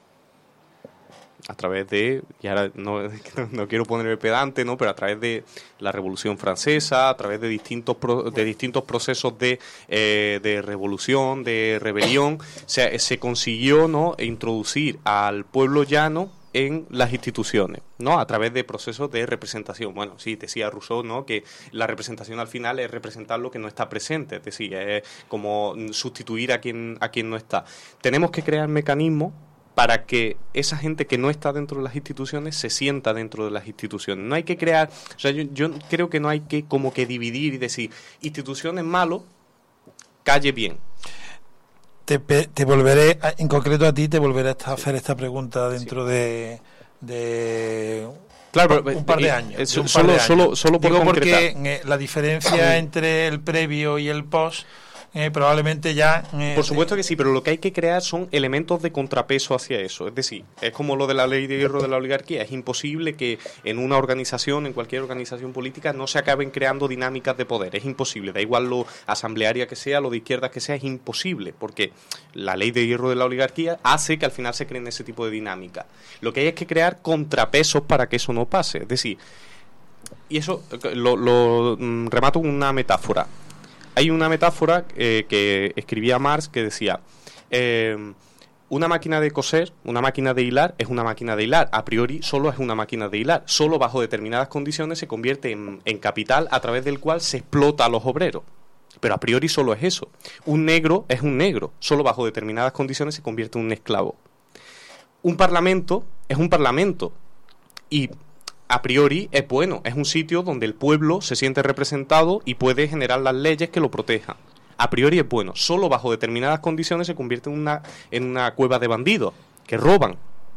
A través de, y ahora no, no quiero ponerme pedante, ¿no? Pero a través de la Revolución Francesa, a través de distintos pro, de distintos procesos de, eh, de revolución, de rebelión, se, se consiguió, ¿no?, introducir al pueblo llano en las instituciones, ¿no? A través de procesos de representación. Bueno, sí, decía Rousseau, ¿no? Que la representación al final es representar lo que no está presente, es decir, es como sustituir a quien, a quien no está. Tenemos que crear mecanismos para que esa gente que no está dentro de las instituciones se sienta dentro de las instituciones. No hay que crear, o sea, yo, yo creo que no hay que como que dividir y decir, instituciones malo, calle bien. Te, te volveré, en concreto a ti, te volveré a hacer esta pregunta dentro sí. de, de claro, un par de años. Eso, de solo, par de solo, años. solo por Digo concretar. Porque la diferencia entre el previo y el post Eh, probablemente ya... Eh, Por supuesto que sí, pero lo que hay que crear son elementos de contrapeso hacia eso. Es decir, es como lo de la ley de hierro de la oligarquía. Es imposible que en una organización, en cualquier organización política, no se acaben creando dinámicas de poder. Es imposible. Da igual lo asamblearia que sea, lo de izquierdas que sea, es imposible. Porque la ley de hierro de la oligarquía hace que al final se creen ese tipo de dinámica. Lo que hay es que crear contrapesos para que eso no pase. Es decir, y eso lo, lo mm, remato con una metáfora. Hay una metáfora eh, que escribía Marx que decía, eh, una máquina de coser, una máquina de hilar, es una máquina de hilar. A priori solo es una máquina de hilar. Solo bajo determinadas condiciones se convierte en, en capital a través del cual se explota a los obreros. Pero a priori solo es eso. Un negro es un negro. Solo bajo determinadas condiciones se convierte en un esclavo. Un parlamento es un parlamento. Y a priori es bueno, es un sitio donde el pueblo se siente representado y puede generar las leyes que lo protejan. A priori es bueno, solo bajo determinadas condiciones se convierte en una, en una cueva de bandidos que roban.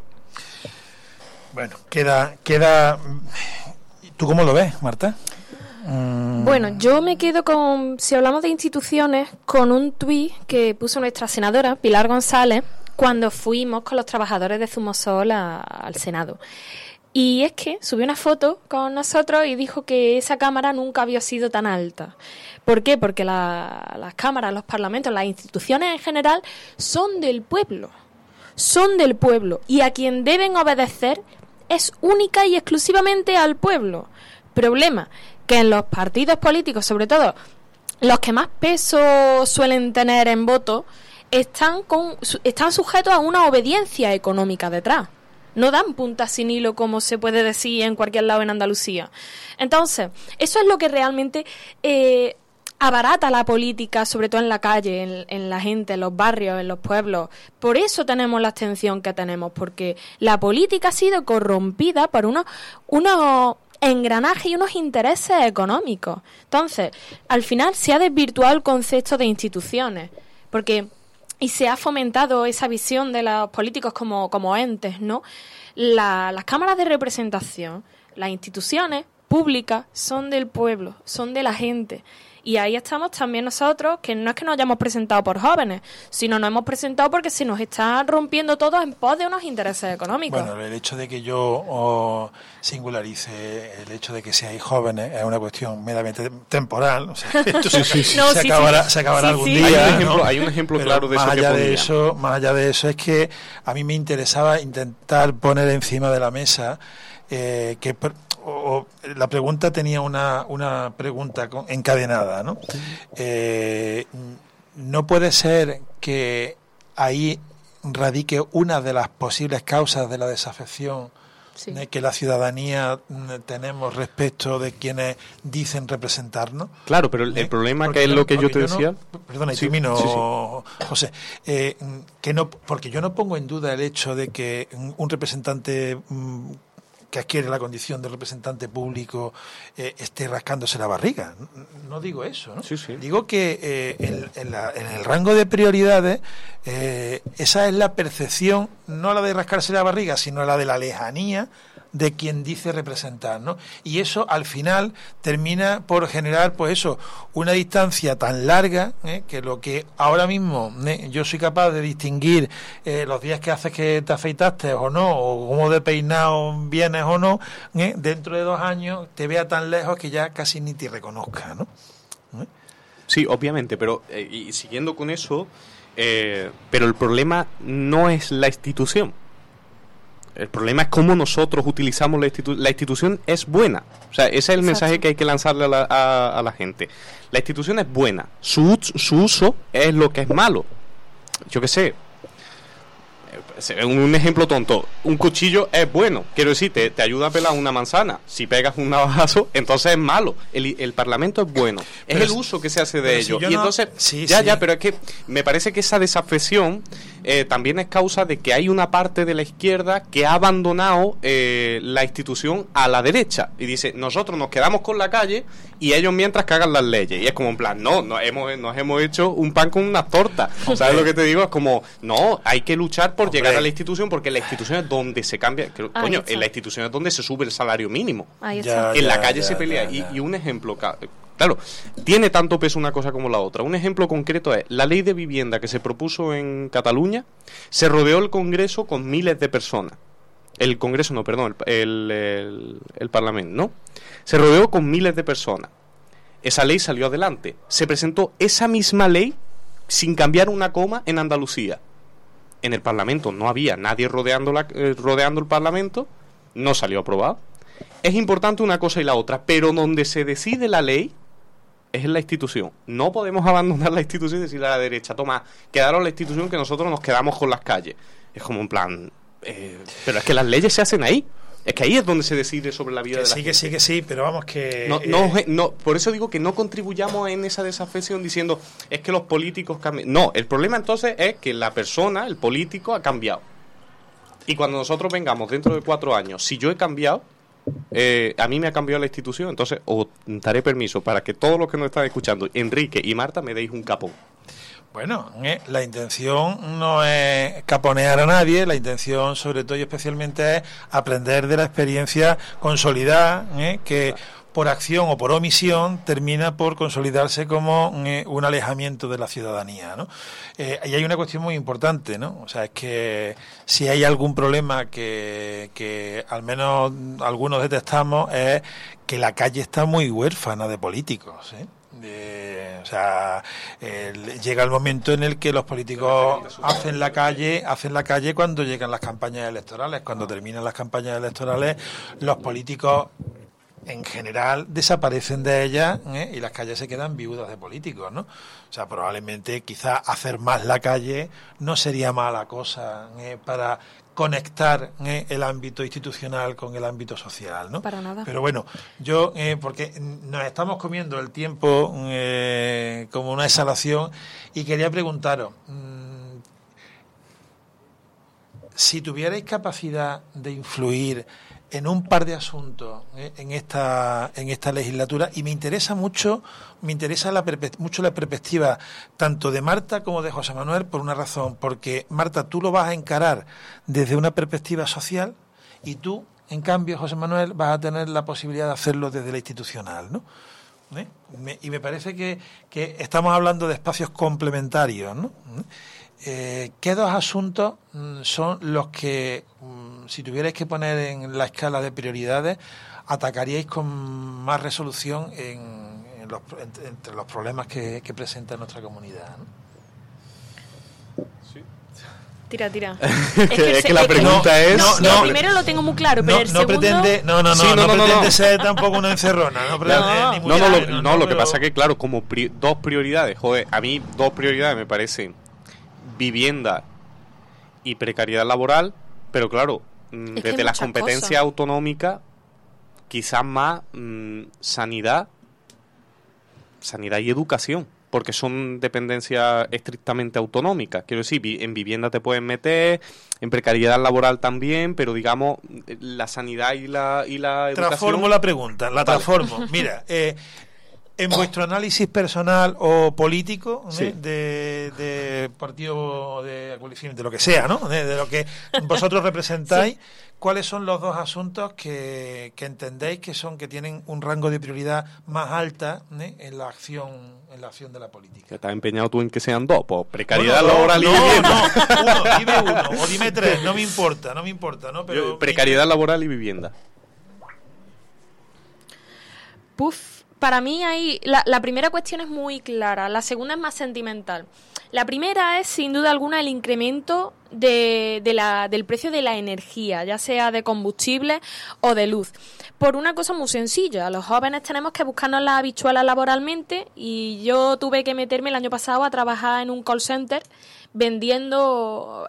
Bueno, queda, queda... ¿Tú cómo lo ves, Marta? Mm. Bueno, yo me quedo con, si hablamos de instituciones, con un tuit que puso nuestra senadora, Pilar González, cuando fuimos con los trabajadores de Zumosol a, al Senado. Y es que subió una foto con nosotros y dijo que esa cámara nunca había sido tan alta. ¿Por qué? Porque la, las cámaras, los parlamentos, las instituciones en general son del pueblo. Son del pueblo. Y a quien deben obedecer es única y exclusivamente al pueblo. Problema, que en los partidos políticos, sobre todo los que más peso suelen tener en voto, están, con, están sujetos a una obediencia económica detrás. No dan punta sin hilo, como se puede decir en cualquier lado en Andalucía. Entonces, eso es lo que realmente eh, abarata la política, sobre todo en la calle, en, en la gente, en los barrios, en los pueblos. Por eso tenemos la abstención que tenemos, porque la política ha sido corrompida por unos, unos engranajes y unos intereses económicos. Entonces, al final se ha desvirtuado el concepto de instituciones, porque... y se ha fomentado esa visión de los políticos como, como entes, ¿no? La, las cámaras de representación, las instituciones públicas son del pueblo, son de la gente. Y ahí estamos también nosotros, que no es que nos hayamos presentado por jóvenes, sino nos hemos presentado porque se nos está rompiendo todo en pos de unos intereses económicos. Bueno, el hecho de que yo oh, singularice el hecho de que seáis jóvenes es una cuestión meramente temporal. O sea, esto se, sí, sí, no, se, sí, acabará, sí. se acabará sí, algún sí. día. Hay un ejemplo, ¿no? hay un ejemplo claro de más eso allá que de eso, más allá de eso es que a mí me interesaba intentar poner encima de la mesa eh, que... O, la pregunta tenía una, una pregunta encadenada, ¿no? Eh, no puede ser que ahí radique una de las posibles causas de la desafección sí. de que la ciudadanía tenemos respecto de quienes dicen representarnos. Claro, pero el, el problema porque que es lo que yo te decía... No, perdona, y sí, termino, sí, sí. José. Eh, que no, porque yo no pongo en duda el hecho de que un representante... que adquiere la condición de representante público eh, esté rascándose la barriga. No, no digo eso, ¿no? Sí, sí. Digo que eh, en, en, la, en el rango de prioridades eh, esa es la percepción, no la de rascarse la barriga, sino la de la lejanía de quien dice representar, ¿no? Y eso al final termina por generar, pues eso, una distancia tan larga ¿eh? que lo que ahora mismo ¿eh? yo soy capaz de distinguir eh, los días que haces que te afeitaste o no, o cómo de peinado vienes o no, ¿eh? dentro de dos años te vea tan lejos que ya casi ni te reconozca, ¿no? ¿Eh? Sí, obviamente, pero eh, y siguiendo con eso, eh, pero el problema no es la institución. El problema es cómo nosotros utilizamos la institución. La institución es buena. O sea, ese es el Exacto. mensaje que hay que lanzarle a la, a, a la gente. La institución es buena. Su, su uso es lo que es malo. Yo qué sé. Un ejemplo tonto, un cuchillo es bueno, quiero decir, te, te ayuda a pelar una manzana. Si pegas un navajazo, entonces es malo. El, el Parlamento es bueno, es pero el uso que se hace de ello. Si y no, entonces, sí, ya, sí. ya, pero es que me parece que esa desafección eh, también es causa de que hay una parte de la izquierda que ha abandonado eh, la institución a la derecha y dice, nosotros nos quedamos con la calle y ellos mientras cagan las leyes. Y es como en plan, no, nos hemos, nos hemos hecho un pan con unas tortas. Okay. ¿Sabes lo que te digo? Es como, no, hay que luchar por Hombre. llegar a la institución, porque la institución es donde se cambia, que, coño, está. en la institución es donde se sube el salario mínimo. Ahí está. Ya, en la calle ya, se pelea. Ya, ya. Y, y un ejemplo, claro, tiene tanto peso una cosa como la otra. Un ejemplo concreto es la ley de vivienda que se propuso en Cataluña. Se rodeó el Congreso con miles de personas. El Congreso, no, perdón, el, el, el, el Parlamento, ¿no? Se rodeó con miles de personas. Esa ley salió adelante. Se presentó esa misma ley sin cambiar una coma en Andalucía. En el Parlamento no había nadie rodeando, la, eh, rodeando el Parlamento, no salió aprobado. Es importante una cosa y la otra, pero donde se decide la ley es en la institución. No podemos abandonar la institución y decirle a la derecha, toma, quedaron la institución que nosotros nos quedamos con las calles. Es como un plan... Eh, pero es que las leyes se hacen ahí. Es que ahí es donde se decide sobre la vida que de la sí, gente. Que sí, que sí, pero vamos que... No, no, eh, no, por eso digo que no contribuyamos en esa desafección diciendo es que los políticos cambian. No, el problema entonces es que la persona, el político, ha cambiado. Y cuando nosotros vengamos dentro de cuatro años, si yo he cambiado, eh, a mí me ha cambiado la institución, entonces os daré permiso para que todos los que nos están escuchando, Enrique y Marta, me deis un capón. Bueno, eh, la intención no es caponear a nadie, la intención sobre todo y especialmente es aprender de la experiencia consolidada, eh, que por acción o por omisión termina por consolidarse como eh, un alejamiento de la ciudadanía, ¿no? Eh, y hay una cuestión muy importante, ¿no? O sea, es que si hay algún problema que, que al menos algunos detectamos es que la calle está muy huérfana de políticos, ¿eh? De, o sea, el, llega el momento en el que los políticos hacen la calle, hacen la calle cuando llegan las campañas electorales. Cuando terminan las campañas electorales, los políticos en general desaparecen de ellas, ¿eh? Y las calles se quedan viudas de políticos, ¿no? O sea, probablemente quizás hacer más la calle no sería mala cosa, ¿eh? Para conectar eh, el ámbito institucional con el ámbito social, ¿no? Para nada. Pero bueno, yo, eh, porque nos estamos comiendo el tiempo eh, como una exhalación, y quería preguntaros, mmm, si tuvierais capacidad de influir en un par de asuntos eh, en esta en esta legislatura, y me interesa mucho me interesa la mucho la perspectiva tanto de Marta como de José Manuel, por una razón, porque Marta, tú lo vas a encarar desde una perspectiva social, y tú, en cambio, José Manuel, vas a tener la posibilidad de hacerlo desde la institucional, ¿no? ¿Eh? Me, y me parece que, que estamos hablando de espacios complementarios, ¿no? Eh, ¿Qué dos asuntos son los que, si tuvierais que poner en la escala de prioridades, atacaríais con más resolución en, en los, entre, entre los problemas que, que presenta nuestra comunidad, ¿no? Sí. Tira, tira. es que, es que la pregunta no, es... No, no, el primero lo tengo muy claro, pero no, el no segundo... Pretende, no, no, no, sí, no, no, no pretende no. ser tampoco una encerrona. No, pretende, no, ni no, no, lo, no, no, lo que pasa es que, claro, como pri- dos prioridades, joder, a mí dos prioridades me parecen vivienda y precariedad laboral, pero claro, mmm, desde las competencias cosas. autonómicas, quizás más mmm, sanidad, sanidad y educación, porque son dependencias estrictamente autonómicas. Quiero decir, en vivienda te pueden meter, en precariedad laboral también, pero digamos, la sanidad y la, y la educación... Transformo la pregunta, la transformo. Vale. Mira, eh, en vuestro análisis personal o político, sí. ¿eh? de, de partido, de coalición, de lo que sea, ¿no? De, de lo que vosotros representáis, sí. ¿Cuáles son los dos asuntos que, que entendéis que son que tienen un rango de prioridad más alta, ¿eh? en la acción en la acción de la política? ¿Estás empeñado tú en que sean dos? Pues precariedad bueno, laboral no, y vivienda. No, uno, dime uno, o dime tres, no me importa, no me importa, ¿no? Pero Yo, precariedad mi... laboral y vivienda. Puf. Para mí hay la, la primera cuestión es muy clara, la segunda es más sentimental. La primera es, sin duda alguna, el incremento de, de la, del precio de la energía, ya sea de combustible o de luz. Por una cosa muy sencilla, los jóvenes tenemos que buscarnos las habichuelas laboralmente, y yo tuve que meterme el año pasado a trabajar en un call center vendiendo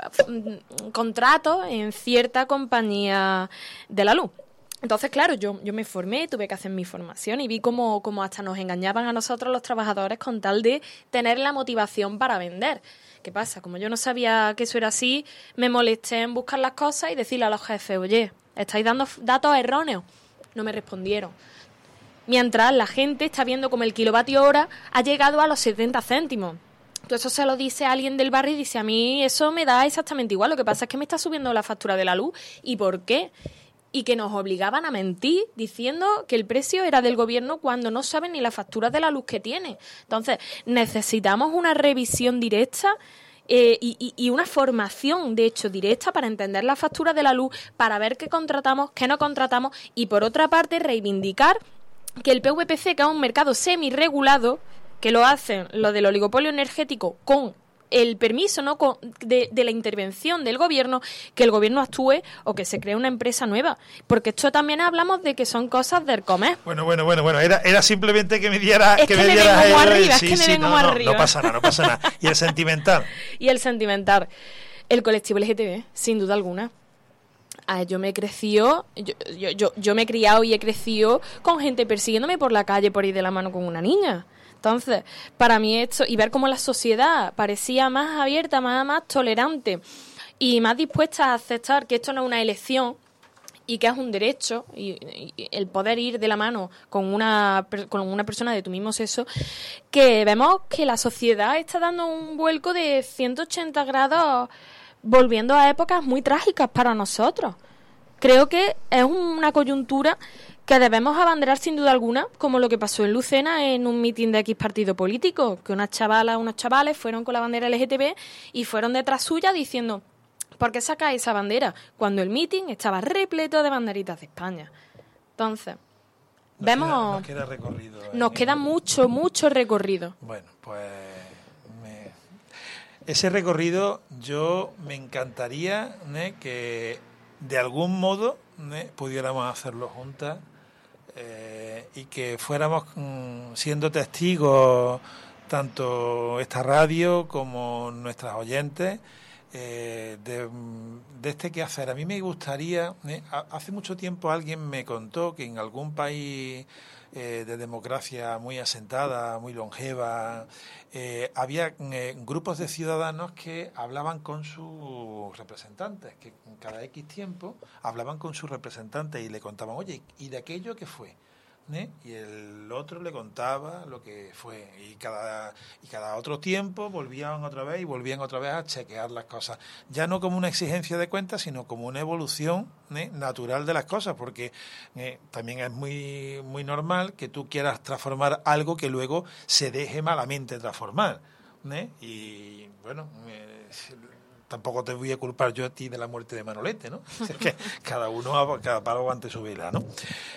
contratos en cierta compañía de la luz. Entonces, claro, yo, yo me formé, tuve que hacer mi formación y vi cómo, cómo hasta nos engañaban a nosotros los trabajadores con tal de tener la motivación para vender. ¿Qué pasa? Como yo no sabía que eso era así, me molesté en buscar las cosas y decirle a los jefes, oye, estáis dando datos erróneos. No me respondieron. Mientras la gente está viendo como el kilovatio hora ha llegado a los setenta céntimos. Entonces eso se lo dice a alguien del barrio y dice, a mí eso me da exactamente igual, lo que pasa es que me está subiendo la factura de la luz. ¿Y por qué? Y que nos obligaban a mentir diciendo que el precio era del gobierno cuando no saben ni la factura de la luz que tiene. Entonces, necesitamos una revisión directa eh, y, y una formación, de hecho, directa para entender la factura de la luz, para ver qué contratamos, qué no contratamos, y por otra parte, reivindicar que el P V P C, que es un mercado semi-regulado, que lo hacen lo del oligopolio energético con el permiso, ¿no?, de, de la intervención del gobierno, que el gobierno actúe o que se cree una empresa nueva, porque esto también hablamos de que son cosas del comer. Bueno, bueno, bueno, bueno, era, era simplemente que me diera es que, que me me dieras vengo el, arriba, sí, es que me sí, vengo no, no, arriba. no pasa nada, no pasa nada. Y el sentimental. Y el sentimental, el colectivo L G T B, sin duda alguna. Ah, yo me he crecido, yo, yo, yo, yo me he criado y he crecido con gente persiguiéndome por la calle por ir de la mano con una niña. Entonces, para mí esto, y ver cómo la sociedad parecía más abierta, más, más tolerante y más dispuesta a aceptar que esto no es una elección y que es un derecho, y, y el poder ir de la mano con una, con una persona de tu mismo sexo, que vemos que la sociedad está dando un vuelco de ciento ochenta grados, volviendo a épocas muy trágicas para nosotros. Creo que es una coyuntura que debemos abanderar sin duda alguna, como lo que pasó en Lucena en un mitin de X partido político, que unas chavalas, unos chavales fueron con la bandera L G T B y fueron detrás suya diciendo, ¿por qué sacáis esa bandera? Cuando el mitin estaba repleto de banderitas de España. Entonces, nos vemos... Queda, nos queda recorrido. Nos queda el... mucho, mucho recorrido. Bueno, pues... Me... Ese recorrido yo me encantaría, ¿eh?, que de algún modo, ¿eh?, pudiéramos hacerlo juntas. Eh, y que fuéramos mm, siendo testigos, tanto esta radio como nuestras oyentes, eh, de, de este quehacer. A mí me gustaría, eh, hace mucho tiempo alguien me contó que en algún país eh, de democracia muy asentada, muy longeva, eh, había eh, grupos de ciudadanos que hablaban con sus representantes, que cada X tiempo hablaban con sus representantes y le contaban, oye, ¿y de aquello qué fue? ¿Eh? Y el otro le contaba lo que fue, y cada y cada otro tiempo volvían otra vez y volvían otra vez a chequear las cosas, ya no como una exigencia de cuentas, sino como una evolución, ¿eh?, natural de las cosas, porque eh, también es muy muy normal que tú quieras transformar algo que luego se deje malamente transformar, ¿eh? Y bueno, eh, tampoco te voy a culpar yo a ti de la muerte de Manolete, ¿no? Es que cada uno, cada palo ante su vela, ¿no?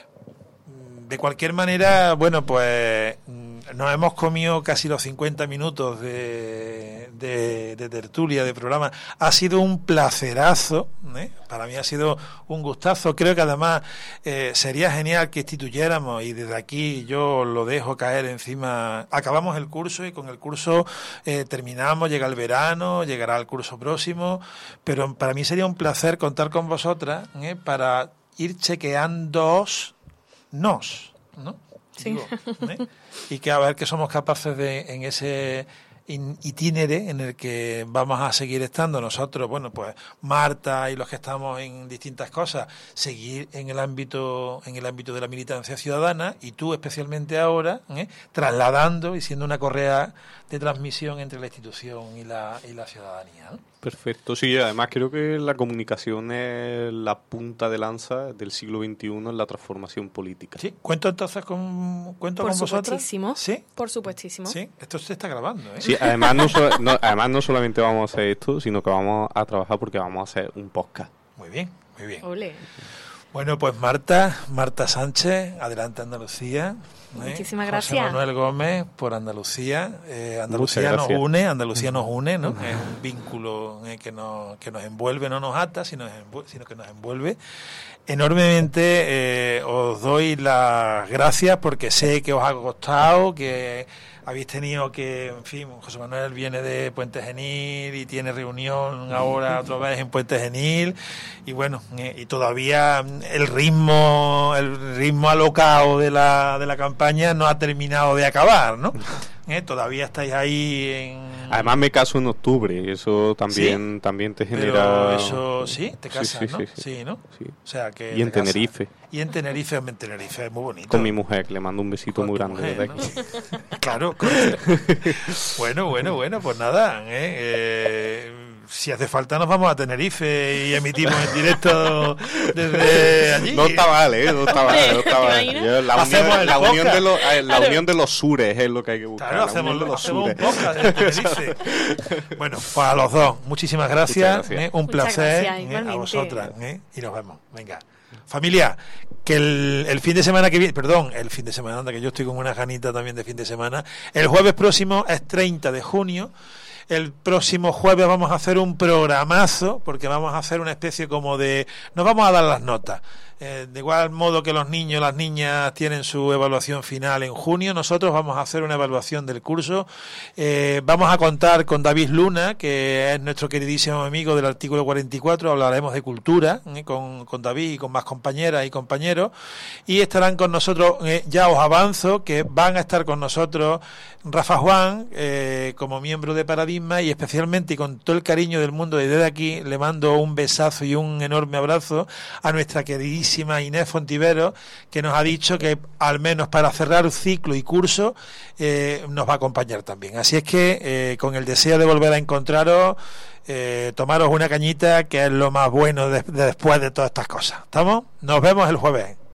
De cualquier manera, bueno, pues nos hemos comido casi los cincuenta minutos de, de, de tertulia, de programa. Ha sido un placerazo, ¿eh? Para mí ha sido un gustazo. Creo que además eh, sería genial que instituyéramos, y desde aquí yo lo dejo caer encima. Acabamos el curso y con el curso eh, terminamos, llega el verano, llegará el curso próximo, pero para mí sería un placer contar con vosotras, ¿eh?, para ir chequeándoos nos, ¿no? Sí. Digo, ¿eh? Y que a ver qué somos capaces de, en ese itinere en el que vamos a seguir estando nosotros, bueno, pues Marta y los que estamos en distintas cosas, seguir en el ámbito en el ámbito de la militancia ciudadana, y tú especialmente ahora, ¿eh?, trasladando y siendo una correa de transmisión entre la institución y la y la ciudadanía, ¿no? Perfecto, sí, además creo que la comunicación es la punta de lanza del siglo veintiuno en la transformación política. Sí, cuento entonces con cuento Por con vosotros. supuestísimo. Sí. Por supuestísimo. Sí, esto se está grabando, ¿eh? Sí, además no, so, no, además no solamente vamos a hacer esto, sino que vamos a trabajar porque vamos a hacer un podcast. Muy bien, muy bien. Ole. Bueno, pues Marta, Marta Sánchez, Adelante Andalucía, Muchísimas José gracias. Manuel Gómez por Andalucía. Eh, Andalucía nos une, Andalucía nos une, ¿no? Es un vínculo eh, que, nos, que nos envuelve, no nos ata, sino, sino que nos envuelve. Enormemente eh, os doy las gracias porque sé que os ha costado, que habéis tenido que, en fin, José Manuel viene de Puente Genil y tiene reunión ahora otra vez en Puente Genil y bueno, eh, y todavía el ritmo, el ritmo alocado de la, de la campaña no ha terminado de acabar, ¿no? Eh, todavía estáis ahí en... Además me caso en octubre y eso también ¿Sí? también te genera... Pero eso sí, te casas, sí, sí, ¿no? Sí, sí. Sí, ¿no? Sí. O sea que y en Tenerife. Casas. Y en Tenerife, en Tenerife es muy bonito. Con mi mujer, que le mando un besito con muy grande mujer, desde ¿no? aquí. Claro. Con... bueno, bueno, bueno, pues nada, ¿eh? Eh, si hace falta nos vamos a Tenerife y emitimos en directo desde allí. No está mal, ¿eh? No está mal, no está mal. Yo, la unión, la, unión de los, eh, la unión de los sures es lo que hay que buscar. Claro, la hacemos, de los hacemos sures. un podcast en Tenerife. Bueno, pues a los dos, muchísimas gracias. gracias. ¿eh? Un Muchas placer gracias, ¿eh? a vosotras. ¿eh? Y nos vemos. Venga. Familia, que el, el fin de semana que viene, perdón, el fin de semana, anda que yo estoy con una ganita también de fin de semana, el jueves próximo es treinta de junio. El próximo jueves vamos a hacer un programazo, porque vamos a hacer una especie como de... Nos vamos a dar las notas. Eh, de igual modo que los niños, las niñas tienen su evaluación final en junio, nosotros vamos a hacer una evaluación del curso. Eh, vamos a contar con David Luna, que es nuestro queridísimo amigo del artículo cuarenta y cuatro, hablaremos de cultura eh, con, con David y con más compañeras y compañeros, y estarán con nosotros, eh, ya os avanzo, que van a estar con nosotros Rafa Juan, eh, como miembro de Paradigma, y especialmente y con todo el cariño del mundo, y desde aquí le mando un besazo y un enorme abrazo a nuestra queridísima Inés Fontivero, que nos ha dicho que al menos para cerrar ciclo y curso eh, nos va a acompañar también. Así es que eh, con el deseo de volver a encontraros, eh, tomaros una cañita, que es lo más bueno de, de después de todas estas cosas. ¿Estamos? Nos vemos el jueves.